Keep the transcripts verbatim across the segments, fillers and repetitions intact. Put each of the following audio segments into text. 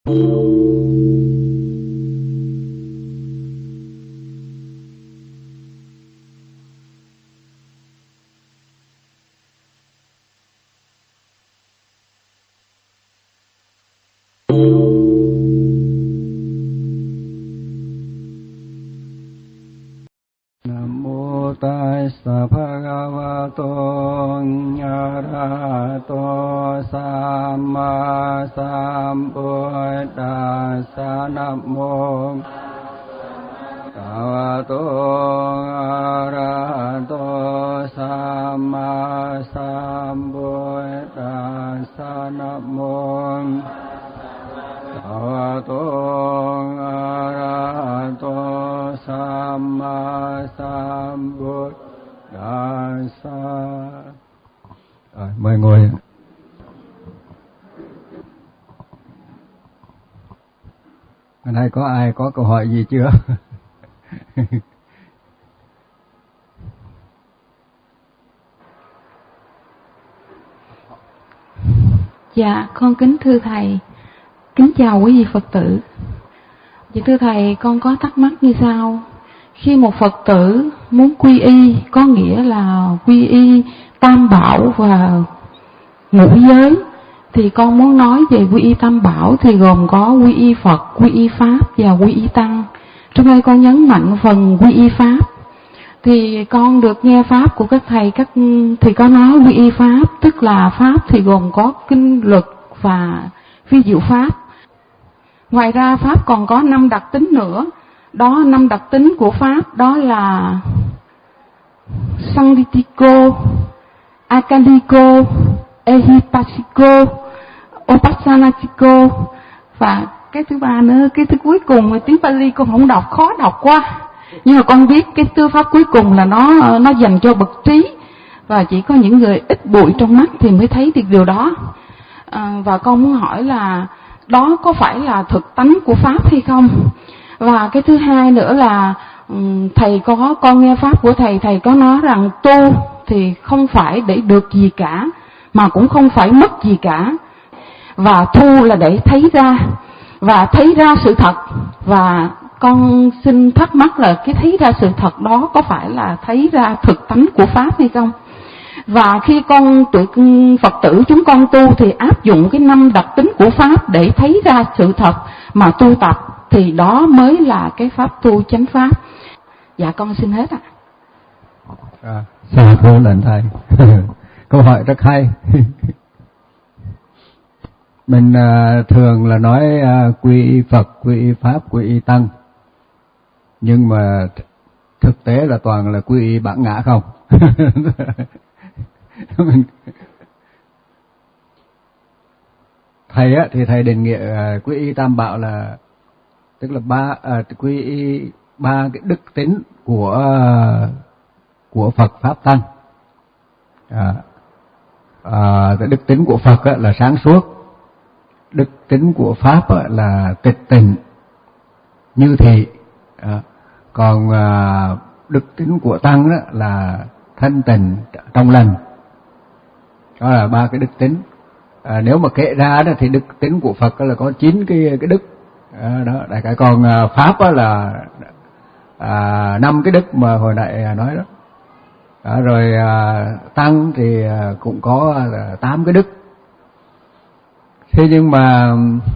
Mời ngồi. Hôm nay có ai có câu hỏi gì chưa? Dạ, con kính thưa Thầy, kính chào quý vị Phật tử. Dạ thưa Thầy, con có thắc mắc như sau. Khi một Phật tử muốn quy y, có nghĩa là quy y Tam Bảo và ngũ giới, thì con muốn nói về quy y Tam Bảo thì gồm có quy y Phật, quy y Pháp và quy y Tăng. Trong đây con nhấn mạnh phần quy y Pháp. Thì con được nghe Pháp của các thầy, các thì có nói quy y Pháp, tức là Pháp thì gồm có kinh lực và vi diệu Pháp. Ngoài ra Pháp còn có năm đặc tính nữa. Đó, năm đặc tính của Pháp đó là Sanghitiko, Akaliko, Ehipasiko, Opassanatiko, và cái thứ ba nữa, cái thứ cuối cùng tiếng Pali con không đọc, khó đọc quá. Nhưng mà con biết cái tư pháp cuối cùng là nó nó dành cho bậc trí, và chỉ có những người ít bụi trong mắt thì mới thấy được điều đó. À, và con muốn hỏi là đó có phải là thực tánh của Pháp hay không? Và cái thứ hai nữa là thầy có con nghe Pháp của thầy, thầy có nói rằng tu thì không phải để được gì cả, mà cũng không phải mất gì cả, và tu là để thấy ra, và thấy ra sự thật. Và con xin thắc mắc là cái thấy ra sự thật đó có phải là thấy ra thực tánh của Pháp hay không? Và khi con tụi Phật tử chúng con tu thì áp dụng cái năm đặc tính của Pháp để thấy ra sự thật mà tu tập, thì đó mới là cái Pháp tu chánh Pháp. Dạ con xin hết ạ. À, xa thưa lệnh thầy. Câu hỏi rất hay. Mình uh, thường là nói uh, quy y Phật, quy y Pháp, quy y Tăng, nhưng mà thực tế là toàn là quy y bản ngã không. Thầy á thì thầy định nghĩa uh, quy y Tam Bảo là tức là ba uh, quy y ba cái đức tính của uh, của Phật Pháp Tăng. À, à, cái đức tính của Phật á, là sáng suốt, đức tính của Pháp á, là tịch tịnh như thị, à, còn à, đức tính của Tăng đó là thanh tịnh trong lành. Đó là ba cái đức tính. À, nếu mà kể ra đó thì đức tính của Phật là có chín cái cái đức. À, đó, đại cái còn à, Pháp á, là à, năm cái đức mà hồi nãy nói đó. Đó, rồi à, Tăng thì à, cũng có à, tám cái đức. Thế nhưng mà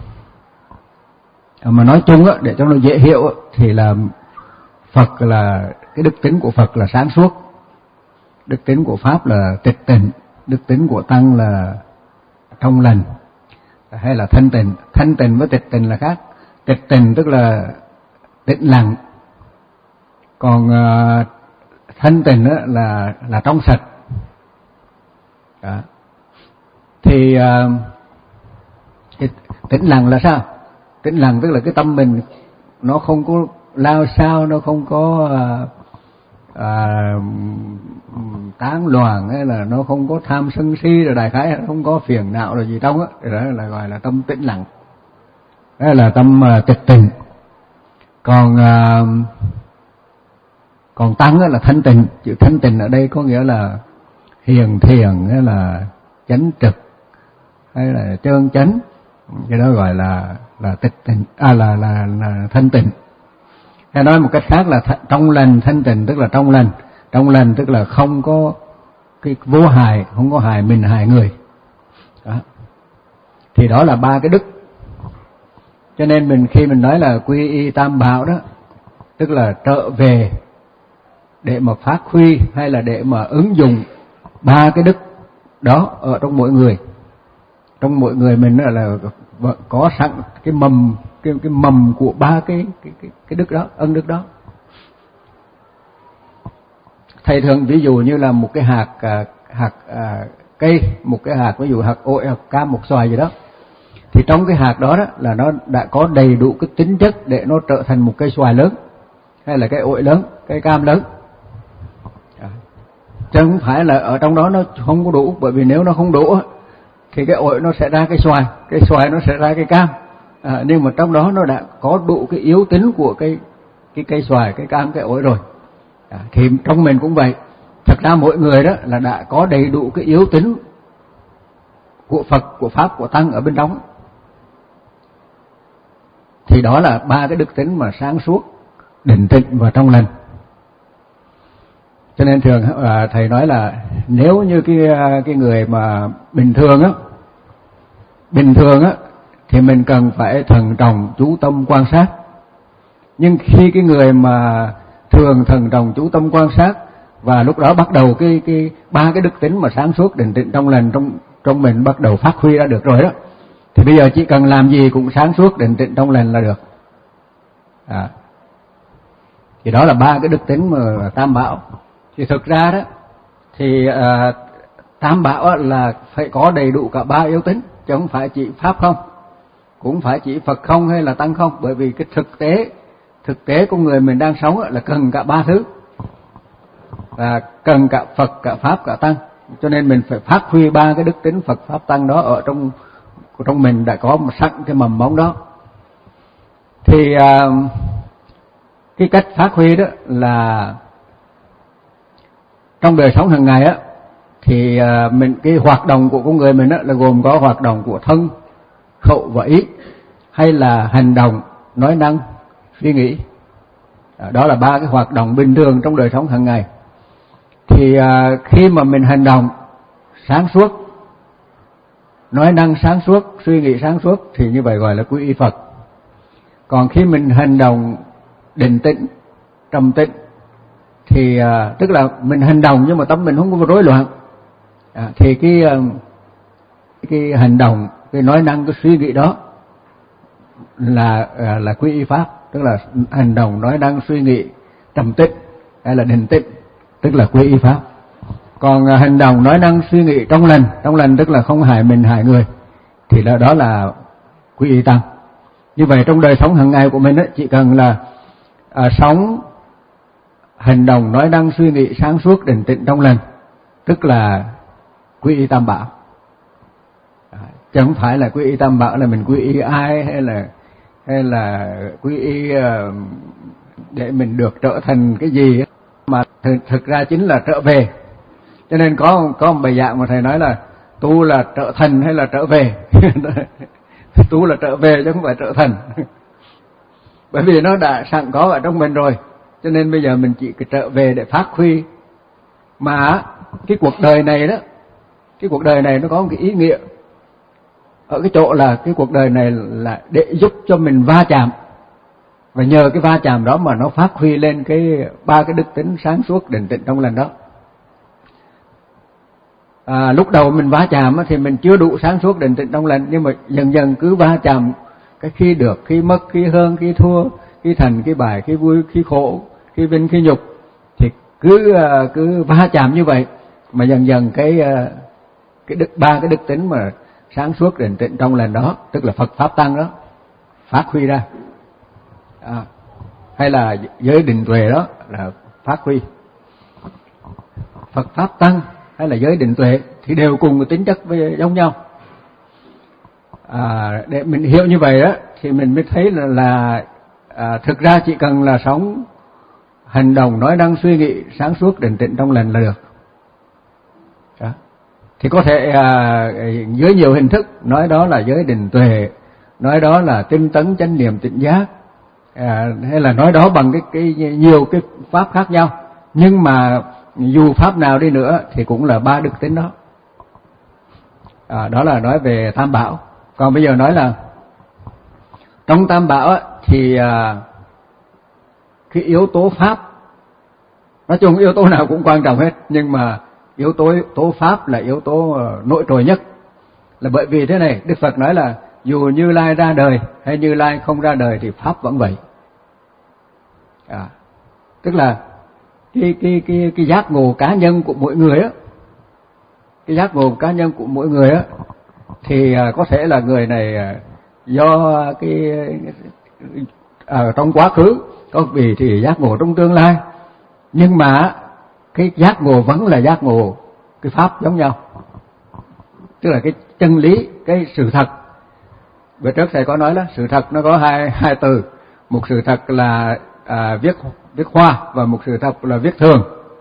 mà nói chung á, để cho nó dễ hiểu á, thì là Phật là cái đức tính của Phật là sáng suốt, đức tính của Pháp là tịch tịnh, đức tính của Tăng là trong lành hay là thanh tịnh. Thanh tịnh với tịch tịnh là khác. Tịch tịnh tức là tĩnh lặng, còn à, thanh tịnh đó là là trong sạch. Đó. Thì uh, cái tĩnh lặng là sao? Tĩnh lặng tức là cái tâm mình nó không có lao sao, nó không có uh, uh, tán loạn, hay là nó không có tham sân si, rồi đại khái không có phiền não rồi gì trong á, đó là gọi là tâm tĩnh lặng, đó là tâm uh, tịch tịnh. Còn uh, Còn Tăng là thanh tịnh. Chữ thanh tịnh ở đây có nghĩa là hiền thiền, hay là chánh trực, hay là trơn chánh, cái đó gọi là là tịch tịnh, à là là là thanh tịnh. Hay nói một cách khác là th- trong lành thanh tịnh, tức là trong lành. Trong lành tức là không có cái vô hại, không có hại mình hại người. Đó. Thì đó là ba cái đức. Cho nên mình khi mình nói là quy y tam bảo đó, tức là trở về để mà phát huy hay là để mà ứng dụng ba cái đức đó ở trong mỗi người. Trong mỗi người mình là, là có sẵn cái mầm cái cái mầm của ba cái cái cái cái đức đó, ân đức đó. Thầy thường ví dụ như là một cái hạt hạt à, cây, một cái hạt ví dụ hạt ổi, hạt cam, một xoài gì đó. Thì trong cái hạt đó, đó là nó đã có đầy đủ cái tính chất để nó trở thành một cây xoài lớn, hay là cây ổi lớn, cây cam lớn. Chứ không phải là ở trong đó nó không có đủ, bởi vì nếu nó không đủ thì cái ổi nó sẽ ra cái xoài, cái xoài nó sẽ ra cái cam. À, nhưng mà trong đó nó đã có đủ cái yếu tính của cái cái cây xoài, cái cam, cái ổi rồi. À, thì trong mình cũng vậy. Thật ra mỗi người đó là đã có đầy đủ cái yếu tính của Phật, của Pháp, của Tăng ở bên trong. Thì đó là ba cái đức tính mà sáng suốt, định tịnh và trong lành. Cho nên thường à, thầy nói là nếu như cái cái người mà bình thường á, bình thường á thì mình cần phải thận trọng chú tâm quan sát. Nhưng khi cái người mà thường thận trọng chú tâm quan sát và lúc đó bắt đầu cái cái ba cái đức tính mà sáng suốt, định tịnh, trong lành trong trong mình bắt đầu phát huy ra được rồi đó, thì bây giờ chỉ cần làm gì cũng sáng suốt, định tịnh, trong lành là được. À. Thì đó là ba cái đức tính mà tam bảo. Thì thực ra đó thì à, tam bảo là phải có đầy đủ cả ba yếu tính, chứ không phải chỉ Pháp không, cũng phải chỉ Phật không hay là Tăng không. Bởi vì cái thực tế thực tế của người mình đang sống là cần cả ba thứ, là cần cả Phật, cả Pháp, cả Tăng. Cho nên mình phải phát huy ba cái đức tính Phật, Pháp, Tăng đó ở trong trong mình đã có một sẵn cái mầm mống đó. Thì à, cái cách phát huy đó là trong đời sống hàng ngày á, thì à, mình cái hoạt động của con người mình á là gồm có hoạt động của thân, khẩu và ý, hay là hành động, nói năng, suy nghĩ. À, đó là ba cái hoạt động bình thường trong đời sống hàng ngày. Thì à, khi mà mình hành động sáng suốt, nói năng sáng suốt, suy nghĩ sáng suốt thì như vậy gọi là quy y Phật. Còn khi mình hành động định tĩnh, trầm tĩnh thì à, tức là mình hành động nhưng mà tâm mình không có rối loạn, à, thì cái cái hành động, cái nói năng, cái suy nghĩ đó là à, là quy y Pháp, tức là hành động, nói năng, suy nghĩ trầm tĩnh hay là định tĩnh, tức là quy y Pháp. Còn à, hành động, nói năng, suy nghĩ trong lành, trong lành tức là không hại mình hại người, thì là đó là quy y Tăng. Như vậy trong đời sống hàng ngày của mình ấy, chỉ cần là à, sống hành động, nói năng, suy nghĩ sáng suốt, định tĩnh, trong lành, tức là quy y tam bảo. À, chứ không phải là quy y tam bảo là mình quy y ai hay là hay là quy y uh, để mình được trở thành cái gì ấy, mà thực, thực ra chính là trở về. Cho nên có có một bài giảng mà thầy nói là tu là trở thành hay là trở về. Tu là trở về chứ không phải trở thành. Bởi vì nó đã sẵn có ở trong mình rồi, cho nên bây giờ mình chỉ trở về để phát huy. Mà cái cuộc đời này đó, cái cuộc đời này nó có một cái ý nghĩa ở cái chỗ là cái cuộc đời này là để giúp cho mình va chạm, và nhờ cái va chạm đó mà nó phát huy lên cái ba cái đức tính sáng suốt, định tĩnh, trong lành đó. À, lúc đầu mình va chạm thì mình chưa đủ sáng suốt, định tĩnh, trong lành, nhưng mà dần dần cứ va chạm, cái khi được, khi mất, khi hơn, khi thua, khi thành, khi bại, khi vui, khi khổ, khi vinh, khi nhục, thì cứ cứ va chạm như vậy mà dần dần cái cái đức ba cái đức tính mà sáng suốt, định tĩnh, trong lành đó, tức là Phật, Pháp, Tăng đó phát huy ra. À, hay là giới định tuệ đó là phát huy. Phật, Pháp, Tăng hay là giới định tuệ thì đều cùng tính chất với giống nhau. À, để mình hiểu như vậy đó thì mình mới thấy là, là à, thực ra chỉ cần là sống hành động, nói năng, suy nghĩ sáng suốt, định tĩnh, trong lành là được. Đó. thì có thể à, dưới nhiều hình thức, nói đó là giới định tuệ, nói đó là tinh tấn chánh niệm tỉnh giác, à, hay là nói đó bằng cái, cái nhiều cái pháp khác nhau. Nhưng mà dù pháp nào đi nữa thì cũng là ba đức tính đó. À, đó là nói về Tam Bảo. Còn bây giờ nói là trong Tam Bảo á, thì à, cái yếu tố pháp, nói chung yếu tố nào cũng quan trọng hết, nhưng mà yếu tố tố pháp là yếu tố uh, nội trội nhất. Là bởi vì thế này, Đức Phật nói là dù Như Lai ra đời hay Như Lai không ra đời thì pháp vẫn vậy. À, tức là cái cái cái cái giác ngộ cá nhân của mỗi người á, cái giác ngộ cá nhân của mỗi người á, thì uh, có thể là người này uh, do cái ở uh, trong quá khứ, có vị thì giác ngộ trong tương lai, nhưng mà cái giác ngộ vẫn là giác ngộ cái pháp giống nhau, tức là cái chân lý, cái sự thật. Bữa trước thầy có nói đó, sự thật nó có hai hai từ, một sự thật là à, viết viết hoa và một sự thật là viết thường.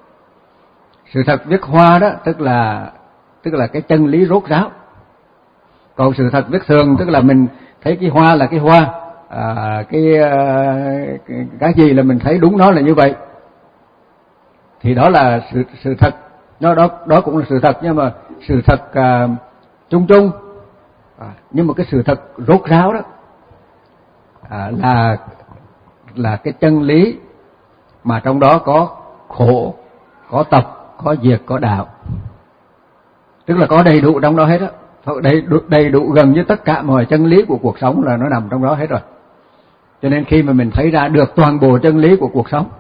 Sự thật viết hoa đó tức là tức là cái chân lý rốt ráo, còn sự thật viết thường tức là mình thấy cái hoa là cái hoa, à, cái, cái cái gì là mình thấy đúng nó là như vậy. Thì đó là sự sự thật, nó đó đó cũng là sự thật, nhưng mà sự thật à, chung chung, à, nhưng mà cái sự thật rốt ráo đó à, là là cái chân lý mà trong đó có khổ, có tập, có diệt, có đạo, tức là có đầy đủ trong đó hết đó, đầy đủ, đầy đủ gần như tất cả mọi chân lý của cuộc sống là nó nằm trong đó hết rồi. Cho nên khi mà mình thấy ra được toàn bộ chân lý của cuộc sống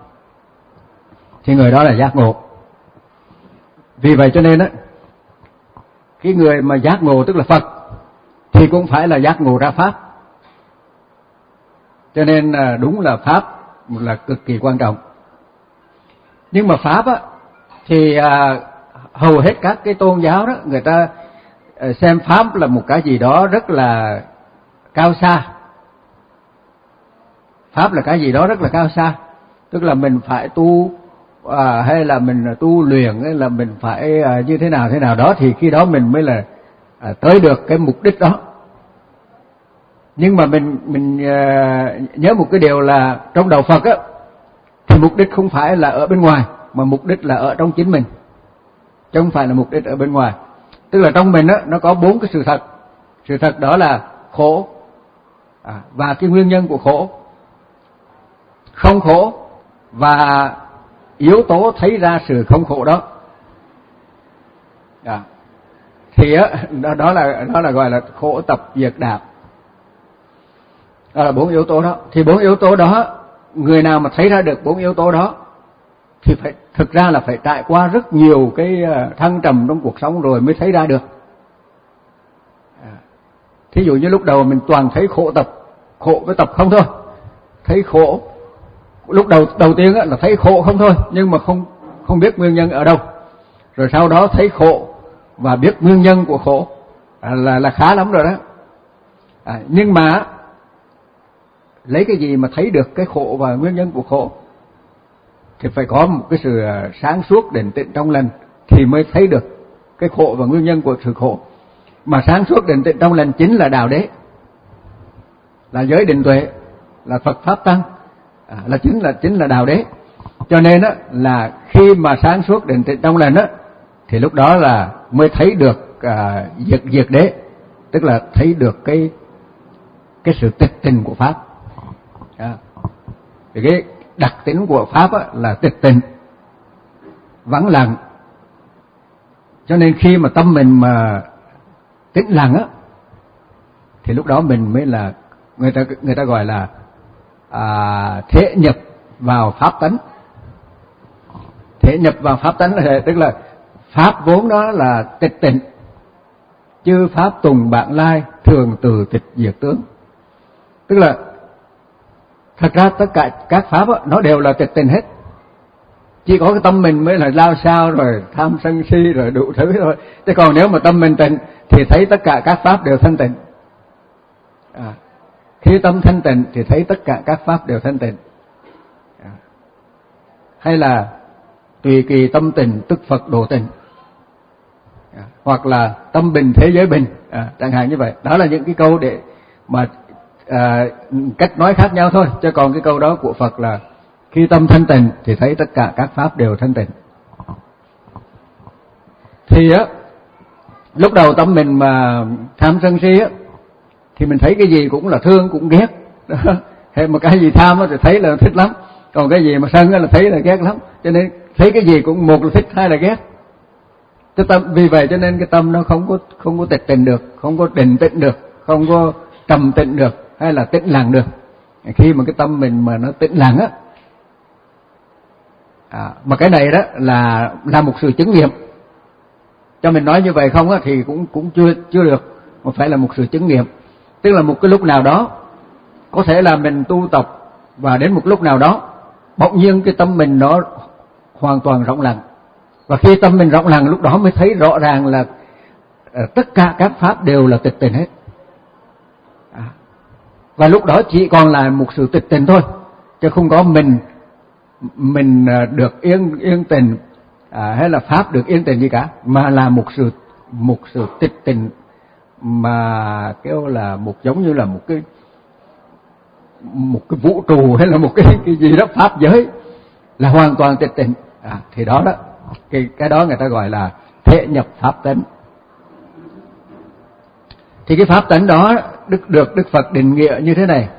thì người đó là giác ngộ. Vì vậy cho nên á, cái người mà giác ngộ tức là Phật thì cũng phải là giác ngộ ra pháp. Cho nên đúng là pháp là cực kỳ quan trọng. Nhưng mà pháp á thì à, hầu hết các cái tôn giáo đó, người ta xem pháp là một cái gì đó rất là cao xa. Pháp là cái gì đó rất là cao xa, tức là mình phải tu à, hay là mình tu luyện, hay là mình phải à, như thế nào thế nào đó thì khi đó mình mới là à, tới được cái mục đích đó. Nhưng mà mình mình à, nhớ một cái điều là trong đạo Phật á, thì mục đích không phải là ở bên ngoài, mà mục đích là ở trong chính mình, chứ không phải là mục đích ở bên ngoài. Tức là trong mình á, nó có bốn cái sự thật. Sự thật đó là khổ à, và cái nguyên nhân của khổ, không khổ và yếu tố thấy ra sự không khổ đó. À, thì á, đó, đó là đó là gọi là khổ tập diệt đạo. Đó là bốn yếu tố đó. Thì bốn yếu tố đó, người nào mà thấy ra được bốn yếu tố đó thì phải thực ra là phải trải qua rất nhiều cái thăng trầm trong cuộc sống rồi mới thấy ra được. À, thí dụ như lúc đầu mình toàn thấy khổ tập, khổ với tập không thôi, thấy khổ. Lúc đầu đầu tiên á, là thấy khổ không thôi, nhưng mà không không biết nguyên nhân ở đâu. Rồi sau đó thấy khổ và biết nguyên nhân của khổ à, là là khá lắm rồi đó. À, nhưng mà lấy cái gì mà thấy được cái khổ và nguyên nhân của khổ? Thì phải có một cái sự sáng suốt định tĩnh trong lành thì mới thấy được cái khổ và nguyên nhân của sự khổ. Mà sáng suốt định tĩnh trong lành chính là đạo đế, là giới định tuệ, là Phật pháp tăng, à, là chính là chính là đạo đế. Cho nên á, là khi mà sáng suốt định tĩnh trong lành á, thì lúc đó là mới thấy được à, diệt diệt đế, tức là thấy được cái cái sự tịch tình của pháp. À, thì cái đặc tính của pháp á, là tịch tình, vắng lặng. Cho nên khi mà tâm mình mà tĩnh lặng á, thì lúc đó mình mới là người ta người ta gọi là à, thế nhập vào pháp tánh. Thế nhập vào pháp tánh là tức là pháp vốn đó là tịch tịnh, chư pháp tùng bạn lai, thường từ tịch diệt tướng. Tức là thật ra tất cả các pháp đó, nó đều là tịch tịnh hết. Chỉ có cái tâm mình mới là lao sao rồi tham sân si rồi đủ thứ thôi. Chứ còn nếu mà tâm mình tịnh thì thấy tất cả các pháp đều thanh tịnh. À, khi tâm thanh tịnh thì thấy tất cả các pháp đều thanh tịnh. À, hay là tùy kỳ tâm tịnh tức Phật độ tịnh. à, hoặc là tâm bình thế giới bình, à, chẳng hạn như vậy. Đó là những cái câu để mà à, cách nói khác nhau thôi, chứ còn cái câu đó của Phật là khi tâm thanh tịnh thì thấy tất cả các pháp đều thanh tịnh. Thì á, lúc đầu tâm mình mà tham sân si á, thì mình thấy cái gì cũng là thương cũng ghét. Hay một cái gì tham á thì thấy là thích lắm, còn cái gì mà sân á là thấy là ghét lắm. Cho nên thấy cái gì cũng một là thích, hai là ghét. Cái tâm, vì vậy cho nên cái tâm nó không có không có tịch tịnh được, không có định tĩnh được, không có trầm tĩnh được, hay là tĩnh lặng được. Khi mà cái tâm mình mà nó tĩnh lặng á, à, mà cái này đó là là một sự chứng nghiệm. Cho mình nói như vậy không á thì cũng cũng chưa chưa được, mà phải là một sự chứng nghiệm. Tức là một cái lúc nào đó có thể là mình tu tập, và đến một lúc nào đó bỗng nhiên cái tâm mình nó hoàn toàn rộng lặng, và khi tâm mình rộng lặng lúc đó mới thấy rõ ràng là uh, tất cả các pháp đều là tịch tịnh hết. À, và lúc đó chỉ còn là một sự tịch tịnh thôi, chứ không có mình mình uh, được yên yên tịnh, à, hay là pháp được yên tịnh gì cả, mà là một sự một sự tịch tịnh mà kêu là một giống như là một cái một cái vũ trụ, hay là một cái cái gì đó pháp giới là hoàn toàn tịch tịnh. À, thì đó đó cái cái đó người ta gọi là thể nhập pháp tánh. Thì cái pháp tánh đó được được Đức Phật định nghĩa như thế này: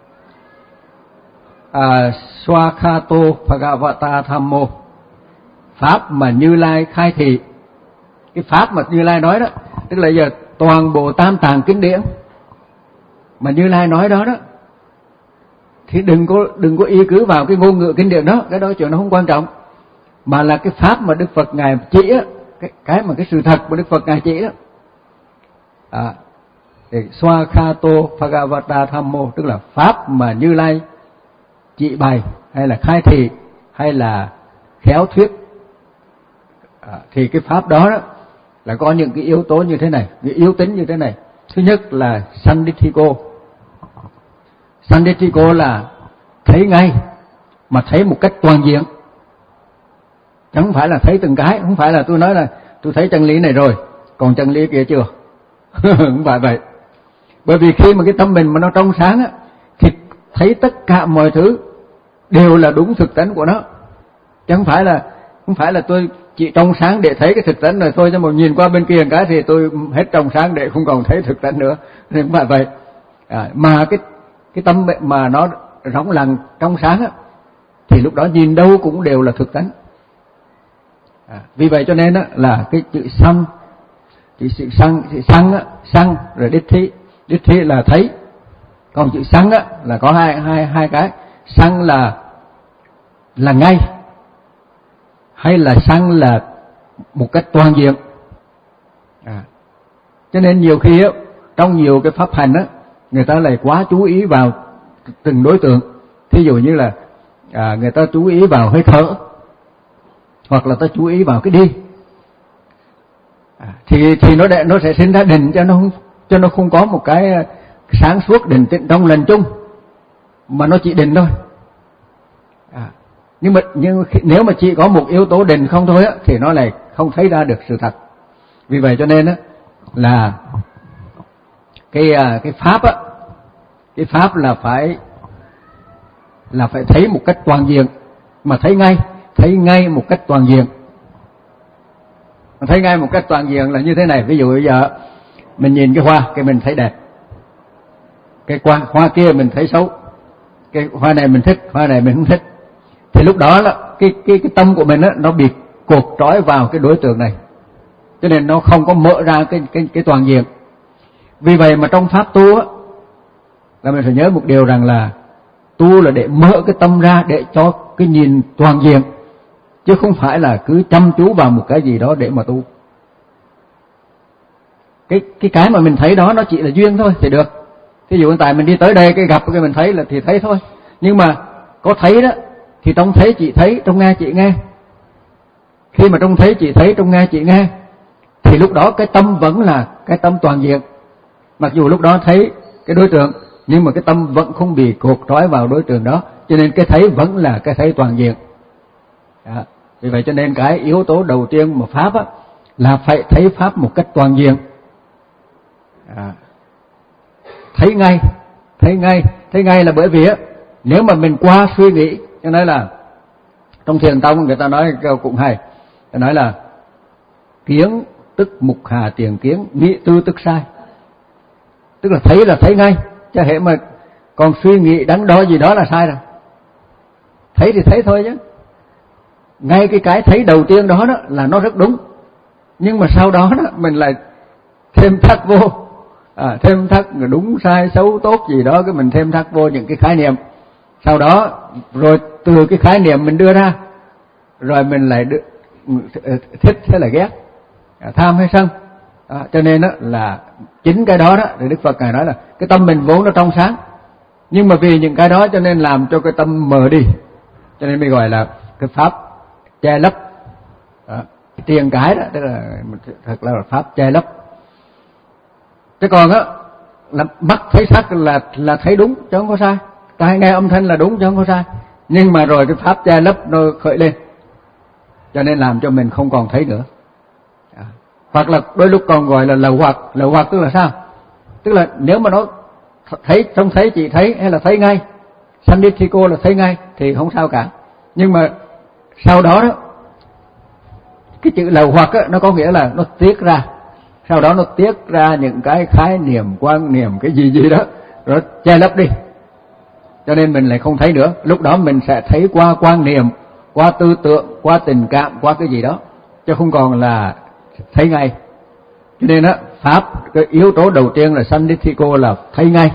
à, Swakato Bhagavata Thammo, pháp mà Như Lai khai thị. Cái pháp mà Như Lai nói đó, tức là giờ toàn bộ tam tạng kinh điển mà Như Lai nói đó đó, thì đừng có đừng có y cứ vào cái ngôn ngữ kinh điển đó, cái đó chuyện nó không quan trọng, mà là cái pháp mà Đức Phật ngài chỉ á, cái cái mà cái sự thật mà Đức Phật ngài chỉ đó. À, thì Swakato Bhagavata Thammo, tức là pháp mà Như Lai chỉ bày, hay là khai thị, hay là khéo thuyết. À, thì cái pháp đó, đó là có những cái yếu tố như thế này, những yếu tính như thế này. Thứ nhất là Sanditthiko. Sanditthiko là thấy ngay, mà thấy một cách toàn diện, chứ không phải là thấy từng cái. Không phải là tôi nói là tôi thấy chân lý này rồi, còn chân lý kia chưa. Không phải vậy. Bởi vì khi mà cái tâm mình mà nó trong sáng á, thì thấy tất cả mọi thứ đều là đúng thực tánh của nó, chứ không phải là không phải là tôi chỉ trong sáng để thấy cái thực tánh rồi thôi, chứ mà nhìn qua bên kia một cái thì tôi hết trong sáng để không còn thấy thực tánh nữa. Nên không phải vậy. À, mà cái cái tâm mà nó rộng lặng trong sáng á, thì lúc đó nhìn đâu cũng đều là thực tánh. À, vì vậy cho nên á, là cái chữ sanh, chữ sự sanh, chữ sanh á, sanh rồi đích thí, đích thí là thấy, còn chữ sanh á là có hai hai hai cái. Sanh là là ngay, hay là sanh là một cách toàn diện. À, cho nên nhiều khi á, trong nhiều cái pháp hành á, người ta lại quá chú ý vào từng đối tượng. Thí dụ như là à, người ta chú ý vào hơi thở, hoặc là ta chú ý vào cái đi, à, thì thì nó để, nó sẽ sinh ra định, cho nó không cho nó không có một cái sáng suốt định tĩnh trong lần chung, mà nó chỉ định thôi. À, nhưng mà nhưng nếu mà chỉ có một yếu tố định không thôi á, thì nó lại không thấy ra được sự thật. Vì vậy cho nên á, là cái cái pháp á, cái pháp là phải là phải thấy một cách toàn diện, mà thấy ngay, thấy ngay một cách toàn diện. Mà thấy ngay một cách toàn diện là như thế này. Ví dụ bây giờ mình nhìn cái hoa, cái mình thấy đẹp, cái hoa, hoa kia mình thấy xấu, cái hoa này mình thích, hoa này mình không thích. Thì lúc đó là cái cái cái tâm của mình á, nó bị cột trói vào cái đối tượng này, cho nên nó không có mở ra cái cái cái toàn diện. Vì vậy mà trong pháp tu á, là mình phải nhớ một điều rằng là tu là để mở cái tâm ra để cho cái nhìn toàn diện, chứ không phải là cứ chăm chú vào một cái gì đó để mà tu. Cái cái cái mà mình thấy đó nó chỉ là duyên thôi thì được. Thí dụ hiện tại mình đi tới đây, cái gặp cái mình thấy là thì thấy thôi. Nhưng mà có thấy đó thì trong thấy chị thấy, trong nghe chị nghe. Khi mà trong thấy chị thấy, trong nghe chị nghe, thì lúc đó cái tâm vẫn là cái tâm toàn diện. Mặc dù lúc đó thấy cái đối tượng, nhưng mà cái tâm vẫn không bị cột trói vào đối tượng đó, cho nên cái thấy vẫn là cái thấy toàn diện. Đó. Vì vậy cho nên cái yếu tố đầu tiên mà pháp á, là phải thấy pháp một cách toàn diện. À, thấy ngay, thấy ngay, thấy ngay là bởi vì á, nếu mà mình qua suy nghĩ, cho nên là trong Thiền tông người ta nói câu cũng hay, người nói là kiến tức mục hà tiền kiến, nghĩ tư tức sai. Tức là thấy là thấy ngay, chứ hệ mà còn suy nghĩ đắn đo gì đó là sai rồi. Thấy thì thấy thôi chứ. Ngay cái cái thấy đầu tiên đó, đó là nó rất đúng, nhưng mà sau đó, đó mình lại thêm thắt vô, à, thêm thắt đúng sai xấu tốt gì đó, cái mình thêm thắt vô những cái khái niệm. Sau đó rồi từ cái khái niệm mình đưa ra, rồi mình lại đưa, thích hay là ghét, tham hay sân. À, cho nên đó là chính cái đó đó thì Đức Phật Ngài nói là cái tâm mình vốn nó trong sáng, nhưng mà vì những cái đó cho nên làm cho cái tâm mờ đi, cho nên mới gọi là cái pháp che lấp. À, tiền cái đó tức là thật là pháp che lấp. Chứ còn á là mắt thấy sắc là là thấy đúng chứ không có sai, tai nghe âm thanh là đúng chứ không có sai, nhưng mà rồi cái pháp che lấp nó khởi lên, cho nên làm cho mình không còn thấy nữa. À, hoặc là đôi lúc còn gọi là lậu hoặc. Lậu hoặc tức là sao? Tức là nếu mà nó thấy, trông thấy chỉ thấy hay là thấy ngay, Sandithiko là thấy ngay thì không sao cả, nhưng mà sau đó đó cái chữ lậu hoặc á, nó có nghĩa là nó tiết ra, sau đó nó tiết ra những cái khái niệm, quan niệm, cái gì gì đó, rồi che lấp đi, cho nên mình lại không thấy nữa. Lúc đó mình sẽ thấy qua quan niệm, qua tư tưởng, qua tình cảm, qua cái gì đó, chứ không còn là thấy ngay. Cho nên á, pháp cái yếu tố đầu tiên là Sandithiko là thấy ngay,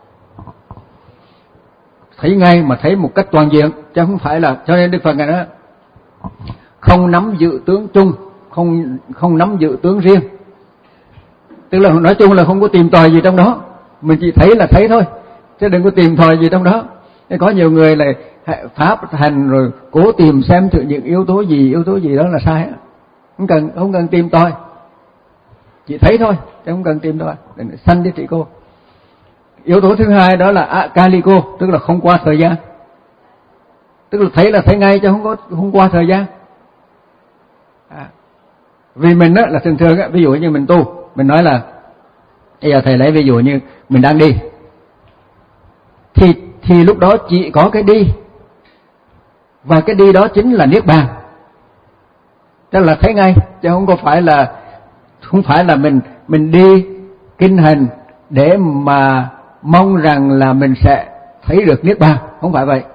thấy ngay mà thấy một cách toàn diện, chứ không phải là, cho nên Đức Phật Ngài nói không nắm giữ tướng chung, không không nắm giữ tướng riêng. Tức là nói chung là không có tìm tòi gì trong đó, mình chỉ thấy là thấy thôi, chứ đừng có tìm tòi gì trong đó. Thế có nhiều người là pháp hành rồi cố tìm xem thử những yếu tố gì, yếu tố gì đó là sai, không cần không cần tìm tòi, chỉ thấy thôi, chứ không cần tìm tòi. Sandithiko. Yếu tố thứ hai đó là akaliko, tức là không qua thời gian, tức là thấy là thấy ngay chứ không có không qua thời gian. À, vì mình á là thường thường á, ví dụ như mình tu, mình nói là bây giờ thầy lấy ví dụ như mình đang đi, thì thì lúc đó chỉ có cái đi, và cái đi đó chính là niết bàn, tức là thấy ngay, chứ không có phải là không phải là mình mình đi kinh hành để mà mong rằng là mình sẽ thấy được niết bàn, không phải vậy,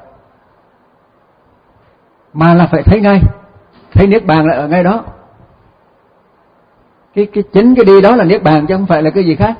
mà là phải thấy ngay, thấy niết bàn là ở ngay đó. Cái cái chính cái đi đó là niết bàn chứ không phải là cái gì khác.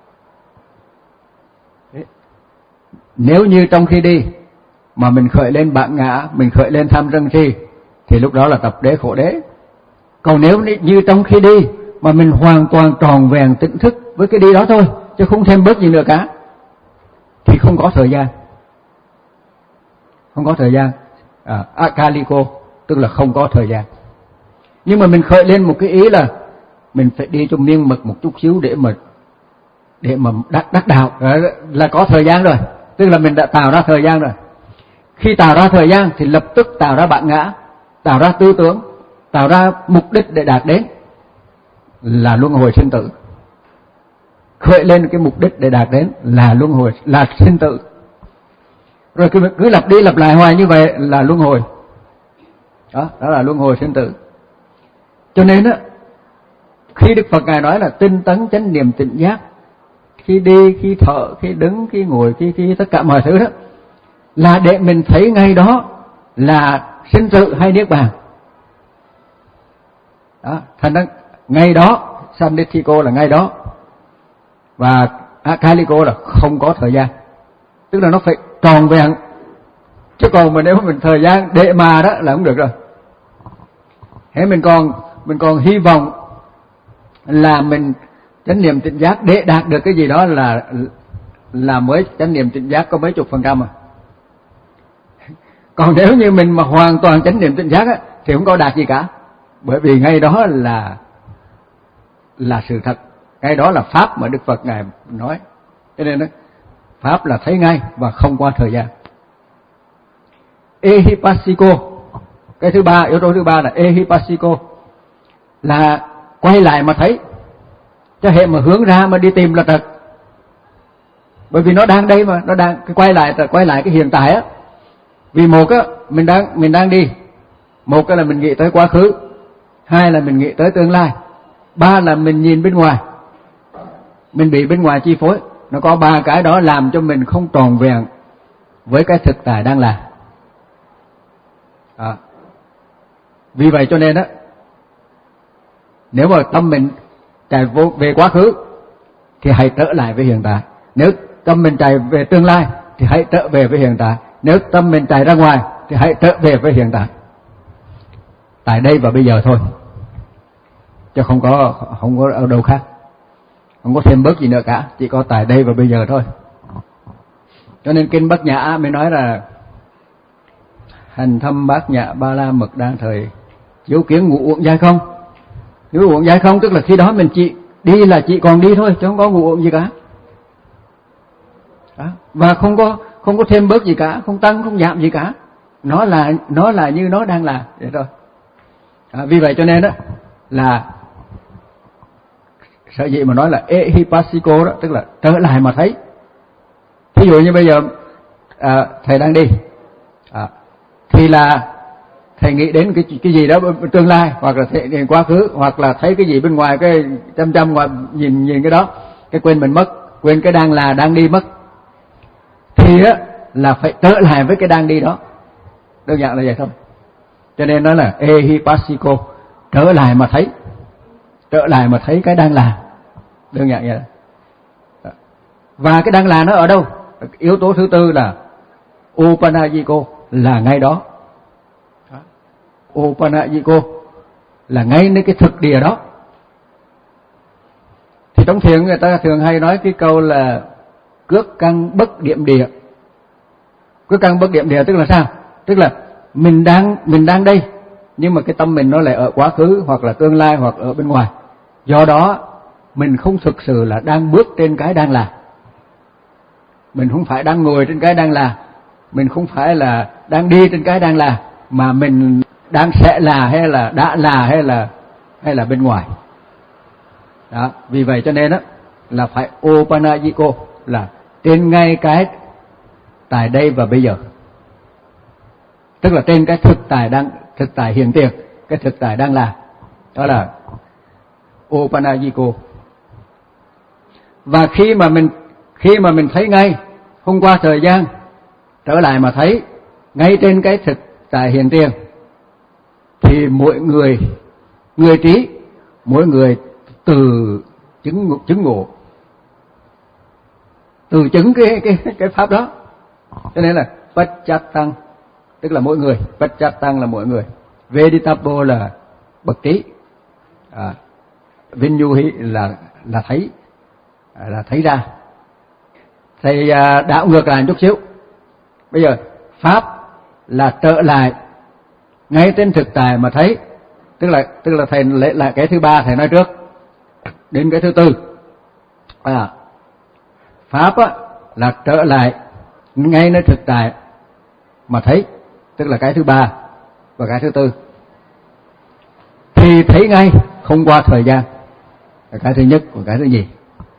Nếu như trong khi đi mà mình khởi lên bản ngã, mình khởi lên tham sân si, thì lúc đó là tập đế khổ đế. Còn nếu như trong khi đi mà mình hoàn toàn tròn vẹn tỉnh thức với cái đi đó thôi, chứ không thêm bớt gì nữa cả, thì không có thời gian. Không có thời gian. À, akaliko tức là không có thời gian. Nhưng mà mình khởi lên một cái ý là mình phải đi cho miên mật một chút xíu để mà để mà đắc, đắc đạo, là có thời gian rồi, tức là mình đã tạo ra thời gian rồi. Khi tạo ra thời gian thì lập tức tạo ra bản ngã, tạo ra tư tưởng, tạo ra mục đích để đạt đến, là luân hồi sinh tử. Khởi lên cái mục đích để đạt đến là luân hồi, là sinh tử. Rồi cứ, cứ lặp đi lặp lại hoài như vậy là luân hồi. Đó, đó là luân hồi sinh tử. Cho nên á, khi Đức Phật Ngài nói là tinh tấn chánh niệm tỉnh giác, khi đi, khi thở, khi đứng, khi ngồi, khi khi tất cả mọi thứ đó, là để mình thấy ngay đó là sinh tử hay niết bàn. Đó, thành ra ngay đó, Sandithiko là ngay đó, và akaliko là không có thời gian, tức là nó phải tròn vẹn. Chứ còn mà nếu mình thời gian để mà đó là không được rồi. Thế mình còn mình còn hy vọng là mình chánh niệm tỉnh giác để đạt được cái gì đó là là mới chánh niệm tỉnh giác có mấy chục phần trăm à. Còn nếu như mình mà hoàn toàn chánh niệm tỉnh giác á, thì không có đạt gì cả, bởi vì ngay đó là là sự thật, ngay đó là pháp mà Đức Phật Ngài nói. Cho nên đó, pháp là thấy ngay và không qua thời gian. Ehipassiko, cái thứ ba, yếu tố thứ ba là ehipassiko, là quay lại mà thấy, cho hệ mà hướng ra mà đi tìm là trật. Bởi vì nó đang đây mà, nó đang quay lại quay lại cái hiện tại á. Vì một á, mình đang mình đang đi, một cái là mình nghĩ tới quá khứ, hai là mình nghĩ tới tương lai, ba là mình nhìn bên ngoài, mình bị bên ngoài chi phối. Nó có ba cái đó làm cho mình không tròn vẹn với cái thực tại đang là. À. Vì vậy cho nên á, nếu mà tâm mình chạy vô về quá khứ thì hãy trở lại với hiện tại. Nếu tâm mình chạy về tương lai thì hãy trở về với hiện tại. Nếu tâm mình chạy ra ngoài thì hãy trở về với hiện tại. Tại đây và bây giờ thôi, chứ không có không có ở đâu khác, không có thêm bớt gì nữa cả, chỉ có tại đây và bây giờ thôi. Cho nên kinh Bát Nhã mới nói là hành thâm bát nhã ba la mật đa thời chiếu kiến ngũ uẩn giai không. Ngũ uẩn giai không tức là khi đó mình chỉ đi là chỉ còn đi thôi, chứ không có ngũ uẩn gì cả. Đó. Và không có không có thêm bớt gì cả, không tăng không giảm gì cả. Nó là nó là như nó đang là vậy thôi. À, vì vậy cho nên đó là sở dĩ mà nói là ehipassiko đó, tức là trở lại mà thấy. Thí dụ như bây giờ à, thầy đang đi, à, thì là thầy nghĩ đến cái cái gì đó tương lai, hoặc là thầy đến quá khứ, hoặc là thấy cái gì bên ngoài, cái chăm chăm ngoài nhìn nhìn cái đó, cái quên mình mất, quên cái đang là đang đi mất. Thì á là phải trở lại với cái đang đi đó. Đơn giản là vậy thôi. Cho nên nó là ehipassiko, trở lại mà thấy, trở lại mà thấy cái đang là. Đơn giản vậy đó. Và cái đang là nó ở đâu? Yếu tố thứ tư là upanayiko, là ngay đó. Upanayiko là ngay nơi cái thực địa đó. Thì trong thiền người ta thường hay nói cái câu là cước căn bất điểm địa. Cước căn bất điểm địa tức là sao? Tức là mình đang mình đang đây, nhưng mà cái tâm mình nó lại ở quá khứ, hoặc là tương lai, hoặc ở bên ngoài. Do đó mình không thực sự là đang bước trên cái đang là. Mình không phải đang ngồi trên cái đang là, mình không phải là đang đi trên cái đang là, mà mình đang sẽ là, hay là đã là, hay là hay là bên ngoài. Đó, vì vậy cho nên đó là phải upanayiko, là trên ngay cái tại đây và bây giờ. Tức là trên cái thực tại đang thực tại hiện tiền, cái thực tại đang là. Đó là upanayiko. Và khi mà mình khi mà mình thấy ngay, không qua thời gian, trở lại mà thấy ngay trên cái thực tại hiện tiền, thì mỗi người người trí, mỗi người từ chứng chứng ngộ, từ chứng cái cái cái pháp đó. Cho nên là Pacchatthang tức là mỗi người, Pacchatthang là mỗi người, Veditapo là bậc trí, à, Vinyuhi là là thấy, là thấy ra. Thầy à, đảo ngược lại một chút xíu. Bây giờ pháp là trở lại ngay trên thực tại mà thấy, tức là tức là thầy lấy lại cái thứ ba thầy nói trước, đến cái thứ tư. À, pháp á, là trở lại ngay nơi thực tại mà thấy, tức là cái thứ ba và cái thứ tư. Thì thấy ngay, không qua thời gian, là cái thứ nhất và cái thứ nhì.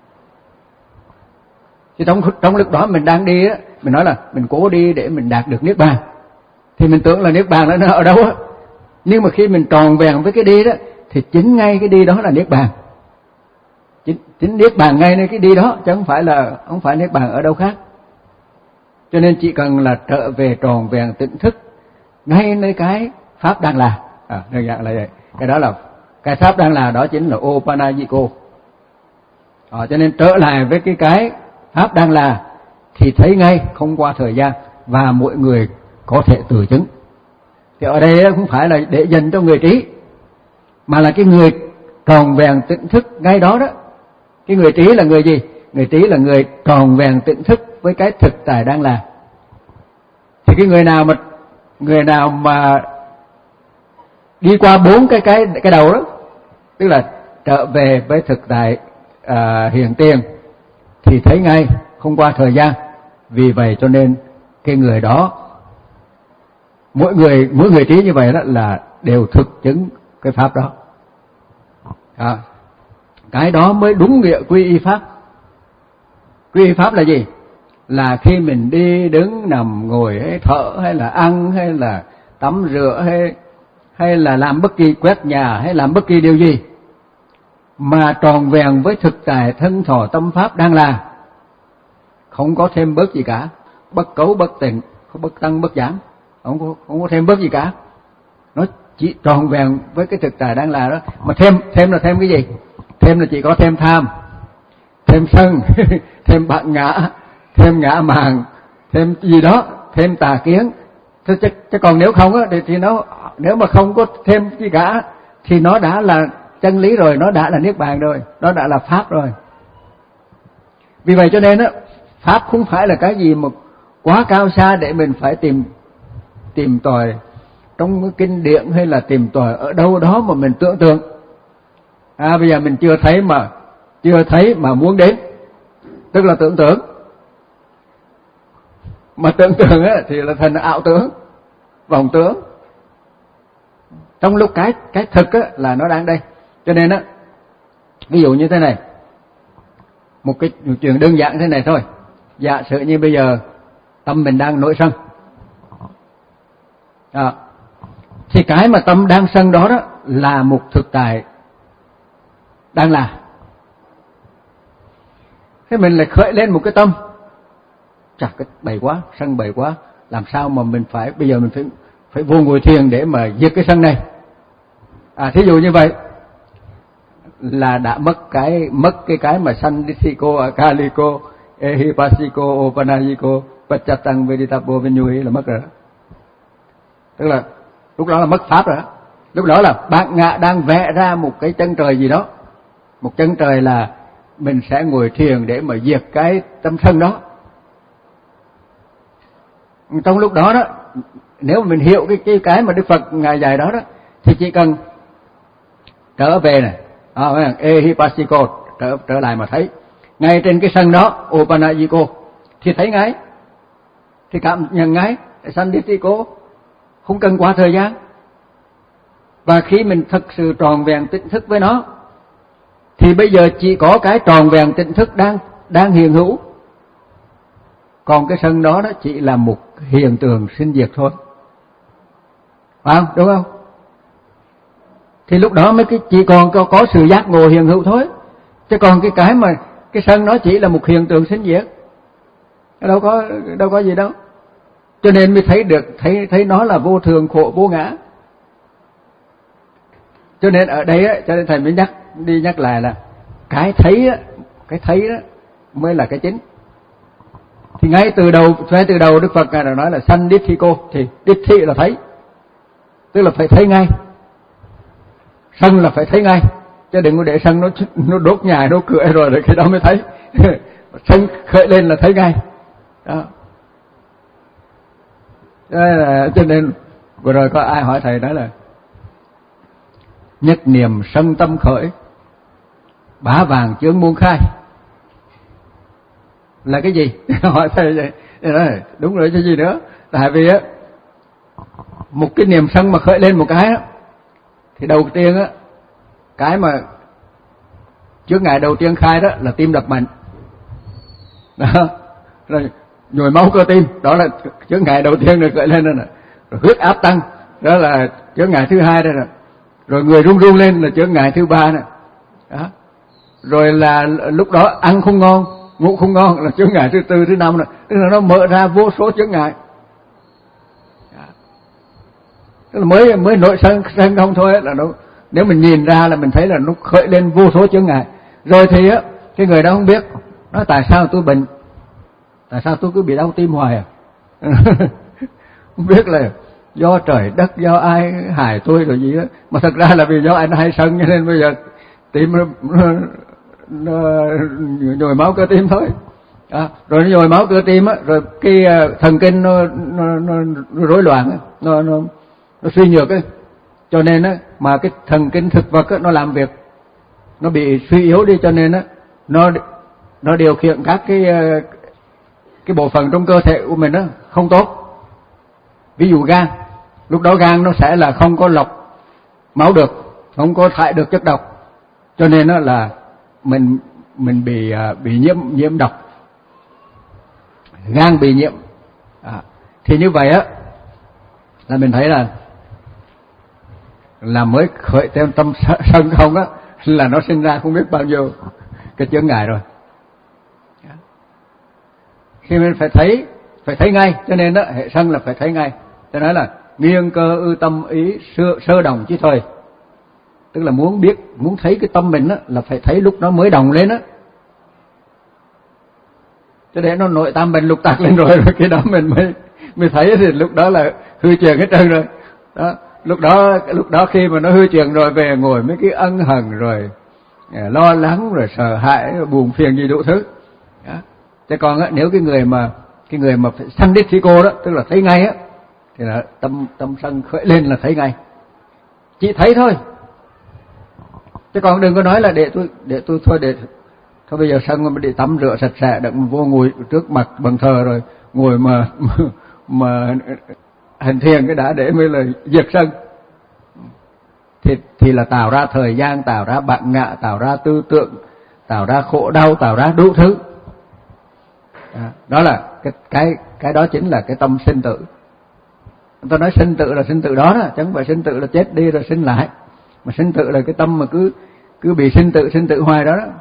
Chứ trong, trong lúc đó mình đang đi á, mình nói là mình cố đi để mình đạt được niết bàn, thì mình tưởng là niết bàn nó ở đâu á. Nhưng mà khi mình tròn vẹn với cái đi đó, thì chính ngay cái đi đó là niết bàn. Chính, chính niết bàn ngay nơi cái đi đó, chứ không phải là không phải niết bàn ở đâu khác. Cho nên chỉ cần là trở về tròn vẹn tỉnh thức ngay nơi cái pháp đang là, à, đơn giản là vậy. Cái đó là cái pháp đang là, đó chính là upanayiko. À, cho nên trở lại với cái cái pháp đang là thì thấy ngay, không qua thời gian, và mỗi người có thể tự chứng. Thì ở đây không phải là để dành cho người trí, mà là cái người tròn vẹn tỉnh thức ngay đó đó. Cái người trí là người gì? Người trí là người tròn vẹn tỉnh thức với cái thực tại đang là. Thì cái người nào mà người nào mà đi qua bốn cái cái cái đầu đó, tức là trở về với thực tại à, hiện tiền, thì thấy ngay, không qua thời gian. Vì vậy cho nên cái người đó, mỗi người mỗi người trí như vậy đó là đều thực chứng cái pháp đó. À, cái đó mới đúng nghĩa quy y pháp. Quy y pháp là gì? Là khi mình đi đứng nằm ngồi hay thở hay là ăn hay là tắm rửa hay hay là làm bất kỳ quét nhà hay làm bất kỳ điều gì mà tròn vẹn với thực tại thân thọ tâm pháp đang là, không có thêm bớt gì cả, bất cấu bất tịnh, không bất tăng bất giảm, không có không có thêm bớt gì cả, nó chỉ tròn vẹn với cái thực tại đang là đó. Mà thêm thêm là thêm cái gì? Thêm là chỉ có thêm tham, thêm sân, thêm bạn ngã, thêm ngã mạn, thêm gì đó, thêm tà kiến. Chứ, chứ, chứ còn nếu không á thì, thì nó nếu mà không có thêm gì cả thì nó đã là chân lý rồi, nó đã là niết bàn rồi, nó đã là pháp rồi. Vì vậy cho nên á, pháp không phải là cái gì mà quá cao xa để mình phải tìm tìm tòi trong kinh điển hay là tìm tòi ở đâu đó mà mình tưởng tượng. À, bây giờ mình chưa thấy mà chưa thấy mà muốn đến, tức là tưởng tượng. Mà tưởng tượng á thì là thành ảo tưởng, vọng tưởng. Trong lúc cái cái thực á là nó đang đây. Cho nên á, ví dụ như thế này, một cái một chuyện đơn giản thế này thôi. Giả sử như bây giờ tâm mình đang nổi sân, à, thì cái mà tâm đang sân đó đó là một thực tại đang là. Thế mình lại khởi lên một cái tâm, chặt cái bậy quá, sân bậy quá, làm sao mà mình phải bây giờ mình phải phải vô ngồi thiền để mà diệt cái sân này. À, thí dụ như vậy là đã mất cái mất cái cái mà sanditiko, akaliko, ehipasiko, opanayiko, pachatang veditapo vinyuhi là mất rồi đó. Tức là lúc đó là mất pháp rồi đó. Lúc đó là bạn ngạ đang vẽ ra một cái chân trời gì đó, một chân trời là mình sẽ ngồi thiền để mà diệt cái tâm sân đó. Trong lúc đó đó, nếu mà mình hiểu cái cái cái mà Đức Phật ngài dạy đó đó, thì chỉ cần trở về này, à, ehipasiko, trở trở lại mà thấy ngay trên cái sân đó, opanayiko, thì thấy ngay, thì cảm nhận ngay, sanditiko, không cần quá thời gian. Và khi mình thực sự tròn vẹn tỉnh thức với nó, thì bây giờ chỉ có cái tròn vẹn tỉnh thức đang đang hiện hữu, còn cái sân đó đó chỉ là một hiện tượng sinh diệt thôi, phải không? Đúng không? Thì lúc đó mới cái chỉ còn có, có sự giác ngộ hiện hữu thôi, chứ còn cái cái mà cái sân nó chỉ là một hiện tượng sinh diệt, đâu có đâu có gì đâu. Cho nên mới thấy được thấy thấy nó là vô thường, khổ, vô ngã. Cho nên ở đây á, cho nên thầy mới nhắc đi nhắc lại là cái thấy á, cái thấy đó mới là cái chính. Thì ngay từ đầu, ngay từ đầu Đức Phật ngài đã nói là sandithiko, thì dithi là thấy, tức là phải thấy ngay. Sân là phải thấy ngay, chứ đừng có để sân nó nó đốt nhà, đốt cửa rồi rồi khi đó mới thấy. Sân khởi lên là thấy ngay. Đó. Là, cho nên vừa rồi có ai hỏi thầy nói là nhất niệm sân tâm khởi, bá vàng chướng muôn khai là cái gì? Hỏi thầy vậy. Nói, đúng rồi chứ gì nữa. Tại vì á, một cái niệm sân mà khởi lên một cái á, thì đầu tiên á, cái mà chướng ngại đầu tiên khai đó là tim đập mạnh. Đó. Rồi nhồi máu cơ tim, đó là chướng ngại đầu tiên rồi khởi lên rồi nè. Rồi huyết áp tăng, đó là chướng ngại thứ hai đây nè. Rồi người run run lên là chướng ngại thứ ba nè. Đó. Rồi là lúc đó ăn không ngon, ngủ không ngon là chướng ngại thứ tư, thứ năm nè. Tức là nó mở ra vô số chướng ngại. Đó. Tức là mới mới nổi sân sân không thôi là nó, nếu mình nhìn ra là mình thấy là nó khởi lên vô số chướng ngại. Rồi thì á, cái người đó không biết, nói tại sao tôi bệnh, tại sao tôi cứ bị đau tim hoài à? Không biết là do trời đất, do ai hại tôi rồi gì đó, mà thật ra là vì do anh hay sân cho nên bây giờ tim nó, nó, nó nhồi máu cơ tim thôi. À, rồi nó nhồi máu cơ tim á, rồi cái thần kinh nó nó, nó, nó rối loạn, nó nó nó suy nhược ấy. Cho nên á, mà cái thần kinh thực vật á, nó làm việc, nó bị suy yếu đi, cho nên á, nó nó điều khiển các cái cái bộ phận trong cơ thể của mình á không tốt. Ví dụ gan, lúc đó gan nó sẽ là không có lọc máu được, không có thải được chất độc. cho nên đó là mình mình bị bị nhiễm nhiễm độc, gan bị nhiễm. À, thì như vậy á là mình thấy là là mới khởi thêm tâm sân không á là nó sinh ra không biết bao nhiêu cái chướng ngại rồi. Khi mình phải thấy phải thấy ngay, cho nên đó hệ sân là phải thấy ngay. Cho nên là nghiêng cơ ư tâm ý sơ, sơ đồng chí thời, tức là muốn biết, muốn thấy cái tâm mình á là phải thấy lúc nó mới đồng lên á, cho để nó nội tam mình lục tạc lên rồi, rồi cái đó mình mới mới thấy, thì lúc đó là hư truyền hết trơn rồi. Đó, lúc đó lúc đó khi mà nó hư truyền rồi về ngồi mấy cái ân hận rồi lo lắng rồi sợ hãi rồi buồn phiền gì đủ thứ. Đó. Chứ còn á, nếu cái người mà cái người mà phải sanh đích cô đó, tức là thấy ngay á, thì là tâm tâm sân khởi lên là thấy ngay, chỉ thấy thôi. Chứ còn đừng có nói là để tôi để tôi thôi để thôi bây giờ sân mà để tắm rửa sạch sẽ đặng vô ngồi trước mặt bàn thờ rồi ngồi mà mà, mà hành thiền cái đã để mới là diệt sân. Thì thì là tạo ra thời gian, tạo ra bạn ngạ, tạo ra tư tưởng, tạo ra khổ đau, tạo ra đủ thứ. À, đó là cái cái cái đó chính là cái tâm sinh tử. Tôi nói sinh tử là sinh tử đó đó, chứ không phải sinh tử là chết đi rồi sinh lại, mà sinh tử là cái tâm mà cứ cứ bị sinh tử sinh tử hoài đó đó.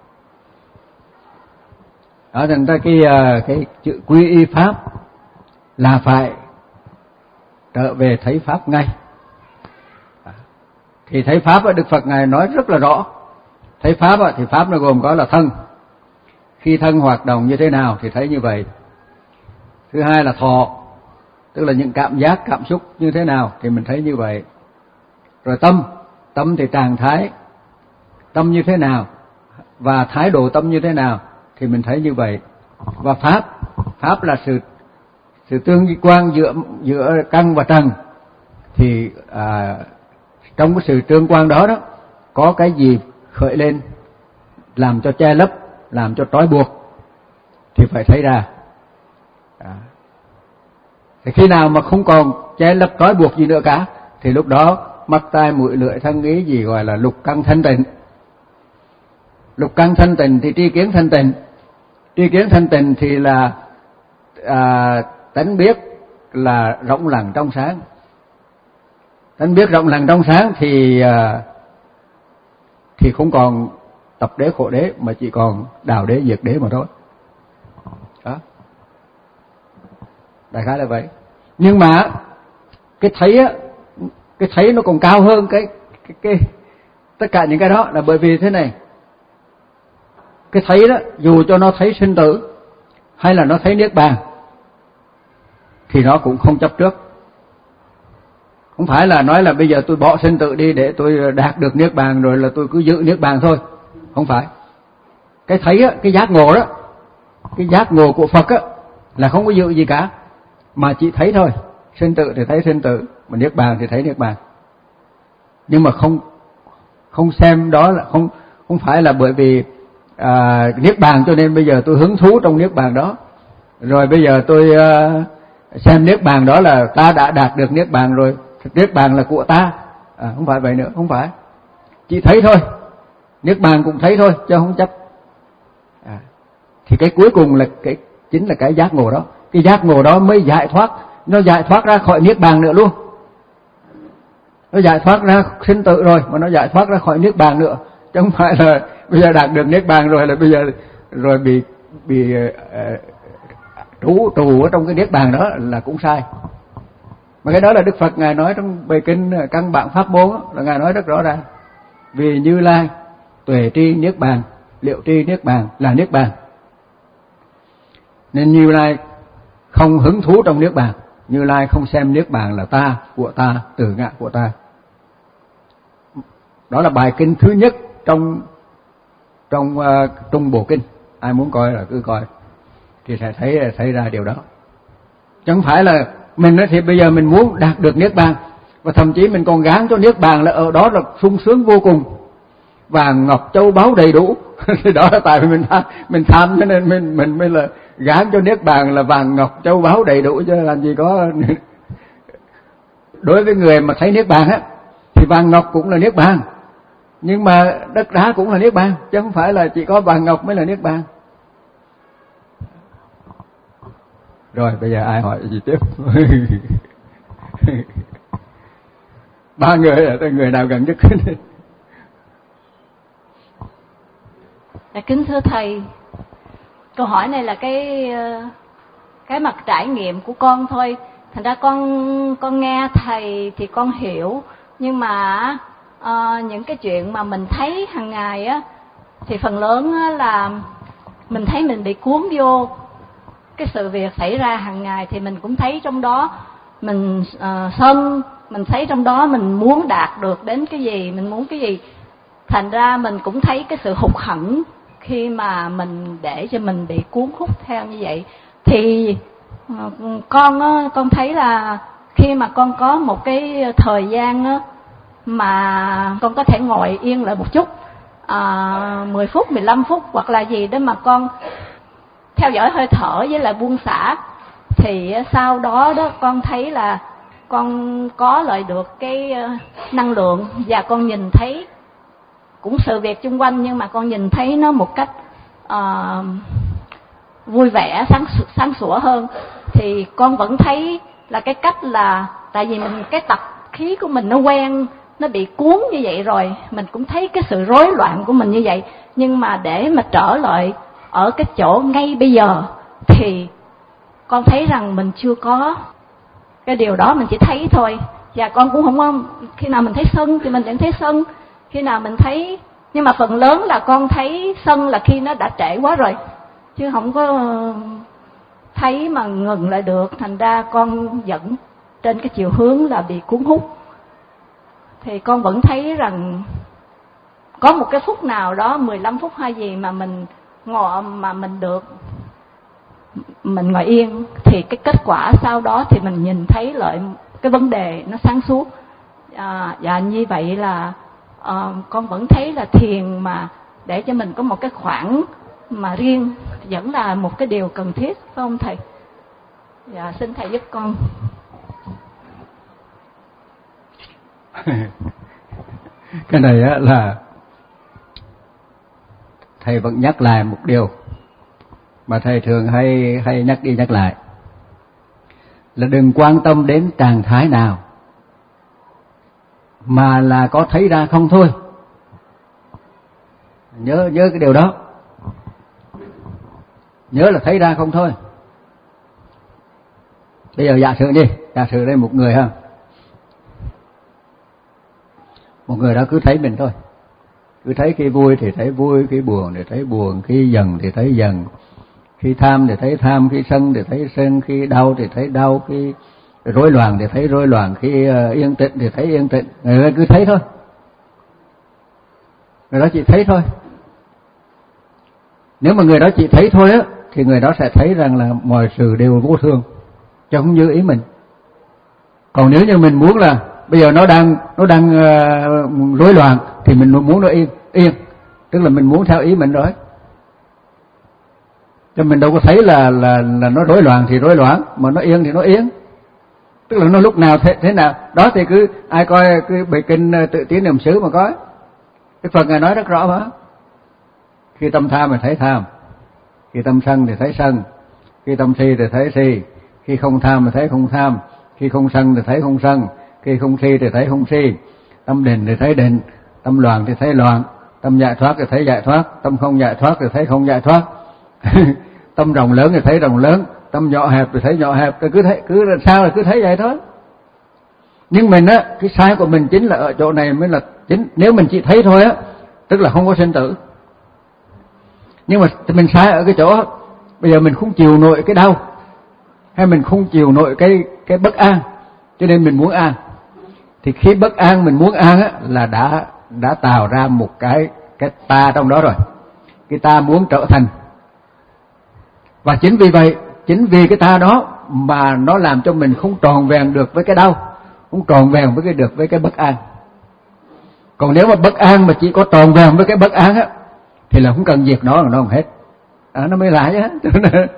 Đó, thành ra cái cái chữ quy y pháp là phải trở về thấy pháp ngay. Thì thấy pháp ở Đức Phật ngài nói rất là rõ. Thấy pháp thì pháp nó gồm có là thân, khi thân hoạt động như thế nào thì thấy như vậy. Thứ hai là thọ, tức là những cảm giác cảm xúc như thế nào thì mình thấy như vậy. Rồi tâm, tâm thì trạng thái tâm như thế nào và thái độ tâm như thế nào thì mình thấy như vậy. Và pháp, pháp là sự sự tương quan giữa giữa căn và trần, thì à, trong cái sự tương quan đó đó có cái gì khởi lên làm cho che lấp, làm cho trói buộc thì phải thấy ra. À. Thì khi nào mà không còn che lấp trói buộc gì nữa cả thì lúc đó mắt tai mũi lưỡi thân ý gì gọi là lục căn thanh tịnh. Lục căn thanh tịnh thì tri kiến thanh tịnh. Tri kiến thanh tịnh thì là à, tánh biết là rộng lặng trong sáng. Tánh biết rộng lặng trong sáng thì à, thì không còn tập đế khổ đế mà chỉ còn đào đế diệt đế mà thôi. Đó. Đại khái là vậy. Nhưng mà cái thấy á, cái thấy nó còn cao hơn cái cái, cái tất cả những cái đó là bởi vì thế này. Cái thấy đó, dù cho nó thấy sinh tử hay là nó thấy niết bàn thì nó cũng không chấp trước. Không phải là nói là bây giờ tôi bỏ sinh tử đi để tôi đạt được niết bàn rồi là tôi cứ giữ niết bàn thôi. Không phải. Cái thấy á, cái giác ngộ đó, cái giác ngộ của Phật á là không có giữ gì cả, mà chỉ thấy thôi. Sinh tử thì thấy sinh tử, mà niết bàn thì thấy niết bàn. Nhưng mà không không xem đó là không không phải là bởi vì à, niết bàn cho nên bây giờ tôi hứng thú trong niết bàn đó. Rồi bây giờ tôi à, xem niết bàn đó là ta đã đạt được niết bàn rồi, niết bàn là của ta. À, không phải vậy nữa, không phải. Chỉ thấy thôi. Niết bàn cũng thấy thôi chứ không chấp. À, thì cái cuối cùng là cái chính là cái giác ngộ đó. Cái giác ngộ đó mới giải thoát, nó giải thoát ra khỏi niết bàn nữa luôn. Nó giải thoát ra sinh tử rồi mà nó giải thoát ra khỏi niết bàn nữa, chứ không phải là bây giờ đạt được niết bàn rồi là bây giờ rồi bị bị uh, trú trù ở trong cái niết bàn đó là cũng sai. Mà cái đó là Đức Phật ngài nói trong bài kinh căn bản pháp môn đó, là ngài nói rất rõ ràng. Vì Như Lai tuệ tri niết bàn, liệu tri niết bàn là niết bàn. Nên Như Lai không hứng thú trong niết bàn, Như Lai không xem niết bàn là ta, của ta, từ ngã của ta. Đó là bài kinh thứ nhất trong trong uh, Trung Bộ Kinh. Ai muốn coi là cứ coi thì sẽ thấy thấy ra điều đó. Chứ không phải là mình nói thì bây giờ mình muốn đạt được niết bàn và thậm chí mình còn gán cho niết bàn là ở đó là sung sướng vô cùng, vàng ngọc châu báu đầy đủ. Thì đó là tại vì mình tham, mình tham cho nên mình mình mới là gán cho niết bàn là vàng ngọc châu báu đầy đủ, chứ làm gì có. Đối với người mà thấy niết bàn á thì vàng ngọc cũng là niết bàn, Nhưng mà đất đá cũng là niết bàn, chứ không phải là chỉ có vàng ngọc mới là niết bàn. Rồi bây giờ ai hỏi gì tiếp? Ba người là người nào gần nhất? Dạ, kính thưa thầy, câu hỏi này là cái cái mặt trải nghiệm của con thôi. Thành ra con con nghe thầy thì con hiểu, nhưng mà uh, những cái chuyện mà mình thấy hàng ngày á thì phần lớn á, là mình thấy mình bị cuốn vô cái sự việc xảy ra hàng ngày, thì mình cũng thấy trong đó mình uh, sân, mình thấy trong đó mình muốn đạt được đến cái gì, mình muốn cái gì. Thành ra mình cũng thấy cái sự hụt hẫng khi mà mình để cho mình bị cuốn hút theo như vậy. Thì uh, con uh, con thấy là khi mà con có một cái thời gian uh, mà con có thể ngồi yên lại một chút, uh, mười phút, mười lăm phút hoặc là gì đó mà con theo dõi hơi thở với lại buông xả, thì sau đó đó con thấy là con có lại được cái năng lượng, và con nhìn thấy cũng sự việc xung quanh, nhưng mà con nhìn thấy nó một cách uh, vui vẻ, sáng sáng sủa hơn. Thì con vẫn thấy là cái cách là tại vì mình cái tập khí của mình nó quen, nó bị cuốn như vậy rồi, mình cũng thấy cái sự rối loạn của mình như vậy. Nhưng mà để mà trở lại ở cái chỗ ngay bây giờ thì con thấy rằng mình chưa có cái điều đó, mình chỉ thấy thôi. Và con cũng không có, khi nào mình thấy sân thì mình vẫn thấy sân, khi nào mình thấy, nhưng mà phần lớn là con thấy sân là khi nó đã trễ quá rồi, chứ không có thấy mà ngừng lại được. Thành ra con vẫn trên cái chiều hướng là bị cuốn hút. Thì con vẫn thấy rằng có một cái phút nào đó, mười lăm phút hay gì mà mình ngồi mà mình được mình ngồi yên, thì cái kết quả sau đó thì mình nhìn thấy lại cái vấn đề nó sáng suốt. À, và như vậy là à, con vẫn thấy là thiền mà để cho mình có một cái khoảng mà riêng vẫn là một cái điều cần thiết, phải không thầy? Dạ, xin thầy giúp con. Cái này á là thầy vẫn nhắc lại một điều mà thầy thường hay hay nhắc đi nhắc lại, là đừng quan tâm đến trạng thái nào, mà là có thấy ra không thôi. Nhớ nhớ cái điều đó, nhớ là thấy ra không thôi. Bây giờ giả sử đi, giả sử đây một người ha, một người đó cứ thấy mình thôi, cứ thấy khi vui thì thấy vui, khi buồn thì thấy buồn, khi giận thì thấy giận, khi tham thì thấy tham, khi sân thì thấy sân, khi đau thì thấy đau, khi rối loạn thì thấy rối loạn, khi uh, yên tĩnh thì thấy yên tĩnh. Người đó cứ thấy thôi, người đó chỉ thấy thôi. Nếu mà người đó chỉ thấy thôi á, thì người đó sẽ thấy rằng là mọi sự đều vô thường, chứ không như ý mình. Còn nếu như mình muốn là bây giờ nó đang nó đang uh, rối loạn thì mình muốn nó yên yên, tức là mình muốn theo ý mình rồi. Cho mình đâu có thấy là là là nó rối loạn thì rối loạn, mà nó yên thì nó yên. Tức là nó lúc nào thế, thế nào đó thì cứ ai coi cái bài kinh Tự Tiến Niệm xứ mà coi, cái Phật ngài nói rất rõ mà. Khi tâm tham thì thấy tham, khi tâm sân thì thấy sân, khi tâm si thì thấy si, khi không tham thì thấy không tham, khi không sân thì thấy không sân, khi không si thì thấy không si, tâm định thì thấy định, tâm loạn thì thấy loạn, tâm giải thoát thì thấy giải thoát, tâm không giải thoát thì thấy không giải thoát. Tâm rộng lớn thì thấy rộng lớn, tâm nhỏ hẹp thì thấy nhỏ hẹp, cứ thấy cứ sao là cứ thấy vậy thôi. Nhưng mình á, cái sai của mình chính là ở chỗ này mới là chính. Nếu mình chỉ thấy thôi á, tức là không có sinh tử. Nhưng mà mình sai ở cái chỗ bây giờ mình không chịu nổi cái đau, hay mình không chịu nổi cái cái bất an, cho nên mình muốn an. Thì khi bất an mình muốn an á, là đã đã tạo ra một cái cái ta trong đó rồi. Cái ta muốn trở thành. Và chính vì vậy, chính vì cái ta đó mà nó làm cho mình không tròn vẹn được với cái đau, không tròn vẹn với cái được với cái bất an. Còn nếu mà bất an mà chỉ có tròn vẹn với cái bất an á, thì là không cần diệt nó, nó không hết. À, nó mới lại chứ.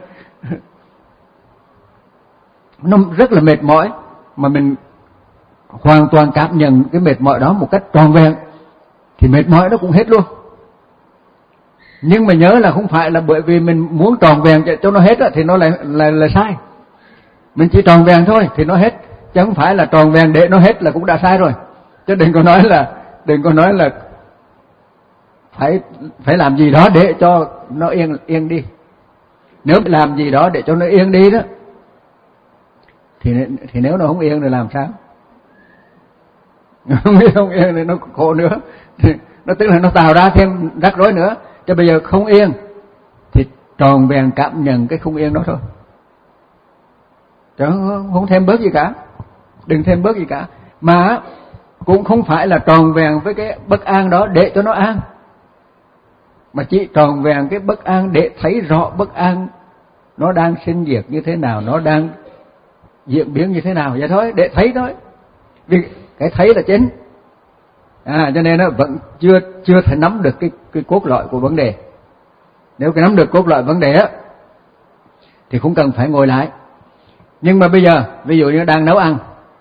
Nó rất là mệt mỏi, mà mình hoàn toàn cảm nhận cái mệt mỏi đó một cách tròn vẹn, thì mệt mỏi nó cũng hết luôn. Nhưng mà nhớ là không phải là bởi vì mình muốn tròn vẹn cho nó hết thì nó lại là, là sai. Mình chỉ tròn vẹn thôi thì nó hết, chứ không phải là tròn vẹn để nó hết là cũng đã sai rồi. Chứ đừng có nói là đừng có nói là phải phải làm gì đó để cho nó yên yên đi. Nếu làm gì đó để cho nó yên đi đó thì thì nếu nó không yên thì làm sao? Không biết không yên thì nó khổ nữa. Thì nó tức là nó tạo ra thêm rắc rối nữa. Cho bây giờ không yên thì tròn vẹn cảm nhận cái không yên đó thôi. Chứ không thêm bớt gì cả. Đừng thêm bớt gì cả. Mà cũng không phải là tròn vẹn với cái bất an đó để cho nó an. Mà chỉ tròn vẹn cái bất an để thấy rõ bất an nó đang sinh diệt như thế nào, nó đang diễn biến như thế nào, vậy thôi, để thấy thôi. Vì cái thấy là chính. À, cho nên nó vẫn chưa chưa thể nắm được cái cái cốt lõi của vấn đề. Nếu cái nắm được cốt lõi vấn đề á thì không cần phải ngồi lại. Nhưng mà bây giờ ví dụ như đang nấu ăn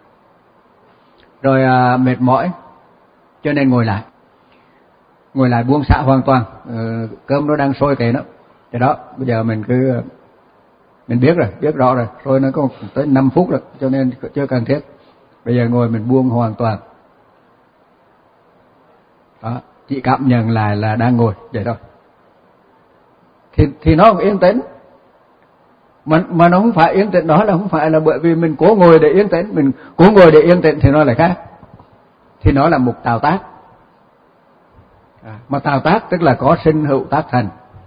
rồi à, mệt mỏi cho nên ngồi lại. Ngồi lại buông xả hoàn toàn. Ừ, cơm nó đang sôi kìa đó. Thì đó, bây giờ mình cứ mình biết rồi, biết rõ rồi, rồi nó có tới năm phút rồi, cho nên chưa cần thiết. Bây giờ ngồi mình buông hoàn toàn. Đó, chỉ cảm nhận lại là đang ngồi vậy thôi. Thì thì nó yên tĩnh. Mà mà nó không phải yên tĩnh đó là không phải là bởi vì mình cố ngồi để yên tĩnh, mình cố ngồi để yên tĩnh thì nó lại khác. Thì nó là một tạo tác. À, mà tạo tác tức là có sinh hữu tác thành.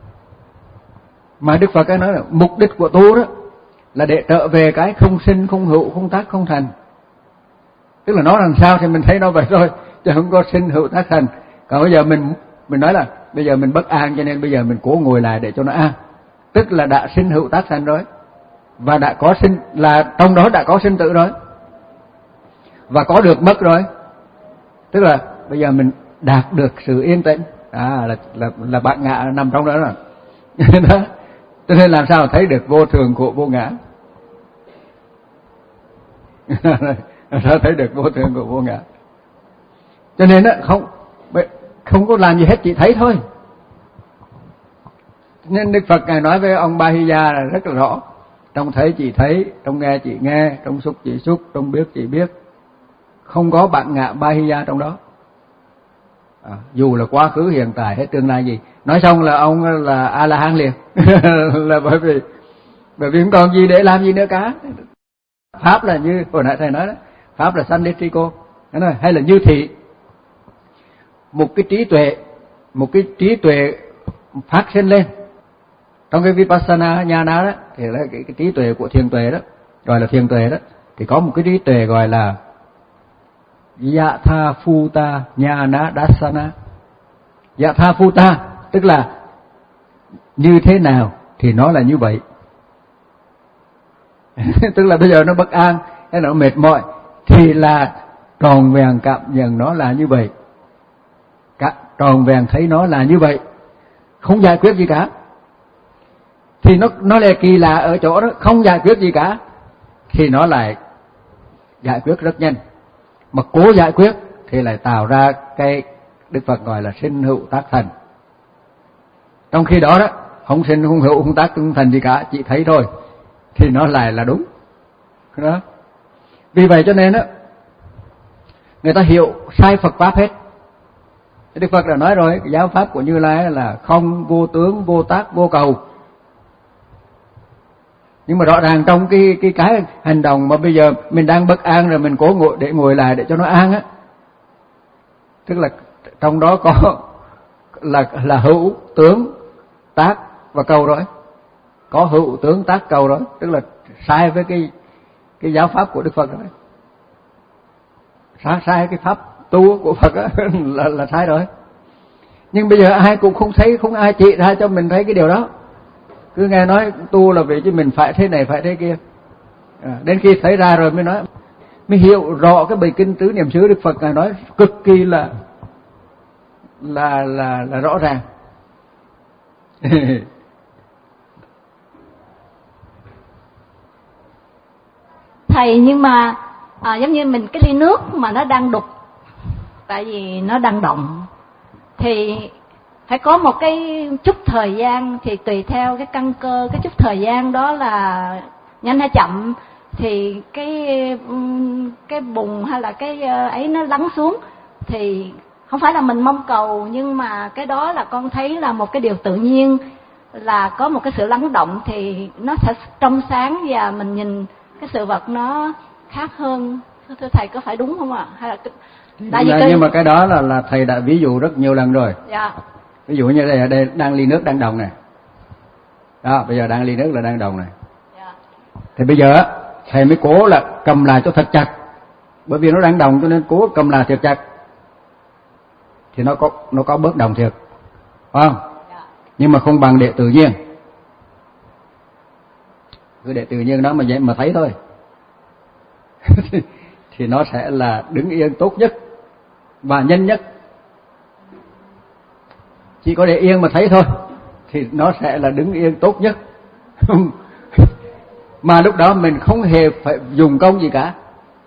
Mà Đức Phật ấy nói là mục đích của tu đó là để trở về cái không sinh, không hữu, không tác, không thành. Tức là nó làm sao thì mình thấy nó vậy thôi, chứ không có sinh hữu tác thành. Còn bây giờ mình mình nói là bây giờ mình bất an cho nên bây giờ mình cố ngồi lại để cho nó an. Tức là đã sinh hữu tác thành rồi. Và đã có sinh, là trong đó đã có sinh tử rồi. Và có được mất rồi. Tức là bây giờ mình đạt được sự yên tĩnh. À, là, là, là bát ngã nằm trong đó rồi. Đó. Cho nên làm sao thấy được vô thường của vô ngã. Làm sao thấy được vô thường của vô ngã. Cho nên đó, không không có làm gì hết, chỉ thấy thôi. Nên Đức Phật Ngài nói với ông Bahiya là rất là rõ. Trong thấy chỉ thấy, trong nghe chỉ nghe, trong xúc chỉ xúc, trong biết chỉ biết. Không có bản ngã Bahiya trong đó. À, dù là quá khứ, hiện tại hay tương lai gì. Nói xong là ông là A-la-hán liền. Là bởi vì bởi vì không còn gì để làm gì nữa cả. Pháp là như hồi nãy thầy nói đó, Pháp là Sannittiko, hay là như thị. Một cái trí tuệ, một cái trí tuệ phát sinh lên. Trong cái Vipassana Nhana đó, thì là cái, cái trí tuệ của thiền tuệ đó, gọi là thiền tuệ đó, thì có một cái trí tuệ gọi là Yatha Phuta Nhana Dassana. Yatha Phuta tức là như thế nào thì nó là như vậy. Tức là bây giờ nó bất an hay nó mệt mỏi thì là tròn vẹn cảm nhận nó là như vậy. Cả, tròn vẹn thấy nó là như vậy. Không giải quyết gì cả. Thì nó nó là kỳ lạ ở chỗ đó, không giải quyết gì cả thì nó lại giải quyết rất nhanh. Mà cố giải quyết thì lại tạo ra cái Đức Phật gọi là sinh hữu tác thành. Trong khi đó đó, không sinh, không hữu, không tác, không thành gì cả, chỉ thấy thôi thì nó lại là đúng. Đó. Vì vậy cho nên đó, người ta hiểu sai Phật Pháp hết. Đức Phật đã nói rồi, cái giáo Pháp của Như Lai là không, vô tướng, vô tác, vô cầu. Nhưng mà rõ ràng trong cái cái cái hành động mà bây giờ mình đang bất an rồi mình cố ngồi để ngồi lại để cho nó an á, tức là trong đó có là là hữu tướng tác và cầu rồi, có hữu tướng tác cầu rồi, tức là sai với cái cái giáo pháp của Đức Phật rồi, sai sai cái pháp tu của Phật á, là là sai rồi. Nhưng bây giờ ai cũng không thấy, không ai chỉ ra cho mình thấy cái điều đó. Cứ nghe nói tu là vì chứ mình phải thế này phải thế kia. À, đến khi thấy ra rồi mới nói, mới hiểu rõ cái bài kinh tứ niệm xứ Đức Phật Ngài nói cực kỳ là là là là rõ ràng. Thầy, nhưng mà à, giống như mình cái ly nước mà nó đang đục, tại vì nó đang động, thì phải có một cái chút thời gian, thì tùy theo cái căn cơ, cái chút thời gian đó là nhanh hay chậm, thì cái cái bùn hay là cái ấy nó lắng xuống, thì không phải là mình mong cầu, nhưng mà cái đó là con thấy là một cái điều tự nhiên, là có một cái sự lắng động thì nó sẽ trong sáng và mình nhìn cái sự vật nó khác hơn. Thưa, thưa thầy có phải đúng không ạ? Hay là tại vì dạ, cái... nhưng mà cái đó là là thầy đã ví dụ rất nhiều lần rồi. Dạ. Ví dụ như đây ở đây đang ly nước đang đồng này. Đó, bây giờ đang ly nước là đang đồng này. Dạ. Thì bây giờ thầy mới cố là cầm lại cho thật chặt, bởi vì nó đang đồng cho nên cố cầm lại thật chặt thì nó có nó có bớt đồng thiệt, phải không? Dạ. Nhưng mà không bằng để tự nhiên. Cứ để tự nhiên đó mà vậy mà thấy thôi. Thì nó sẽ là đứng yên tốt nhất và nhanh nhất. Chỉ có để yên mà thấy thôi thì nó sẽ là đứng yên tốt nhất. Mà lúc đó mình không hề phải dùng công gì cả.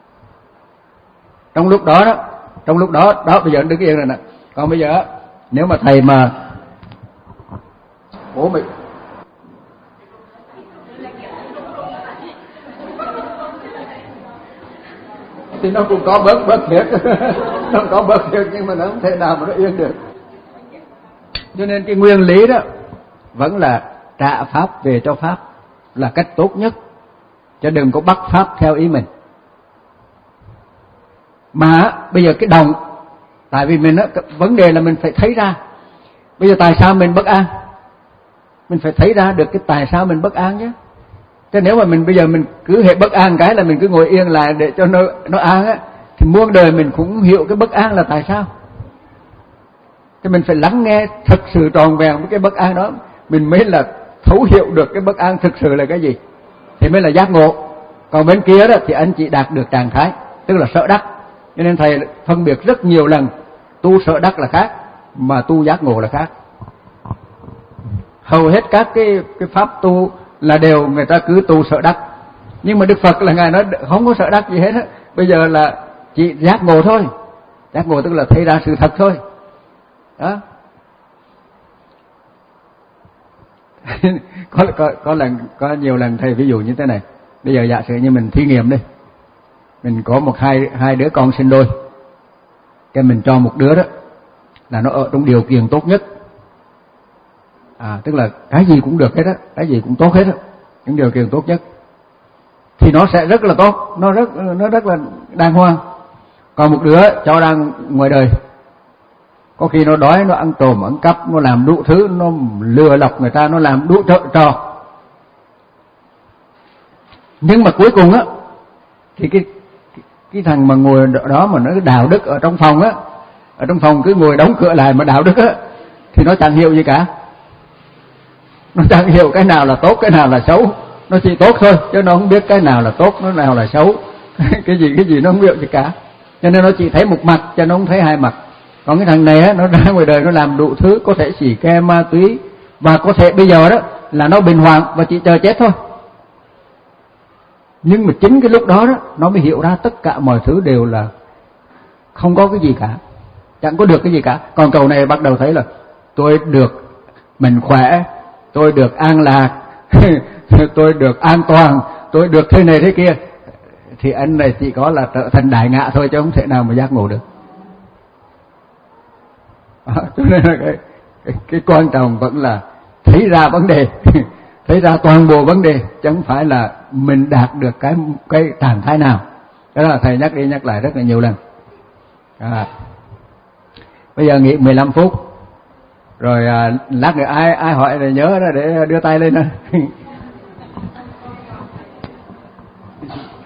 Trong lúc đó đó, trong lúc đó đó bây giờ đứng yên rồi nè. Còn bây giờ nếu mà thầy mà bố mình thì nó cũng có bớt bớt thiệt. Nó có bớt thiệt nhưng mà nó không thể nào mà nó yên được. Cho nên cái nguyên lý đó vẫn là trả pháp về cho pháp là cách tốt nhất, chứ đừng có bắt pháp theo ý mình. Mà bây giờ cái đồng, tại vì mình á, vấn đề là mình phải thấy ra bây giờ tại sao mình bất an, mình phải thấy ra được cái tại sao mình bất an chứ. Chứ nếu mà mình bây giờ mình cứ hệ bất an cái là mình cứ ngồi yên lại để cho nó nó an á, thì muôn đời mình cũng hiểu cái bất an là tại sao. Thì mình phải lắng nghe thật sự tròn vẹn với cái bất an đó, mình mới là thấu hiểu được cái bất an thực sự là cái gì, thì mới là giác ngộ. Còn bên kia đó thì anh chỉ đạt được trạng thái, tức là sợ đắc. Cho nên thầy phân biệt rất nhiều lần, tu sợ đắc là khác, mà tu giác ngộ là khác. Hầu hết các cái cái pháp tu là đều người ta cứ tu sợ đắc, nhưng mà Đức Phật là ngài nói không có sợ đắc gì hết á. Bây giờ là chỉ giác ngộ thôi. Giác ngộ tức là thấy ra sự thật thôi. Đó. có, có có lần có nhiều lần thầy ví dụ như thế này. Bây giờ giả sử như mình thí nghiệm đi, mình có một hai hai đứa con sinh đôi, cái mình cho một đứa đó là nó ở trong điều kiện tốt nhất, à tức là cái gì cũng được hết á, cái gì cũng tốt hết á, những điều kiện tốt nhất, thì nó sẽ rất là tốt, nó rất nó rất là đàng hoàng. Còn một đứa cho đang ngoài đời, có khi nó đói, nó ăn trộm, ăn cắp, nó làm đủ thứ, nó lừa lọc người ta, nó làm đủ trò trò. Nhưng mà cuối cùng á, thì cái, cái cái thằng mà ngồi đó mà nó đạo đức ở trong phòng á, ở trong phòng cứ ngồi đóng cửa lại mà đạo đức á, thì nó chẳng hiểu gì cả. Nó chẳng hiểu cái nào là tốt, cái nào là xấu. Nó chỉ tốt thôi, chứ nó không biết cái nào là tốt, cái nào là xấu. Cái gì cái gì nó không biết gì cả. Cho nên nó chỉ thấy một mặt, cho nó không thấy hai mặt. Còn cái thằng này á, nó ra ngoài đời nó làm đủ thứ, có thể xỉ ke ma túy, và có thể bây giờ đó là nó bình hoàng và chỉ chờ chết thôi. Nhưng mà chính cái lúc đó đó, nó mới hiểu ra tất cả mọi thứ đều là không có cái gì cả, chẳng có được cái gì cả. Còn cậu này bắt đầu thấy là tôi được mình khỏe, tôi được an lạc, tôi được an toàn, tôi được thế này thế kia. Thì anh này chỉ có là trở thành đại ngạ thôi, chứ không thể nào mà giác ngộ được. À, cho nên là cái, cái, cái quan trọng vẫn là thấy ra vấn đề, thấy ra toàn bộ vấn đề, chứ không phải là mình đạt được cái cái trạng thái nào. Đó là thầy nhắc đi nhắc lại rất là nhiều lần. À, bây giờ nghỉ mười lăm phút, rồi à, lát nữa ai ai hỏi thì nhớ để đưa tay lên.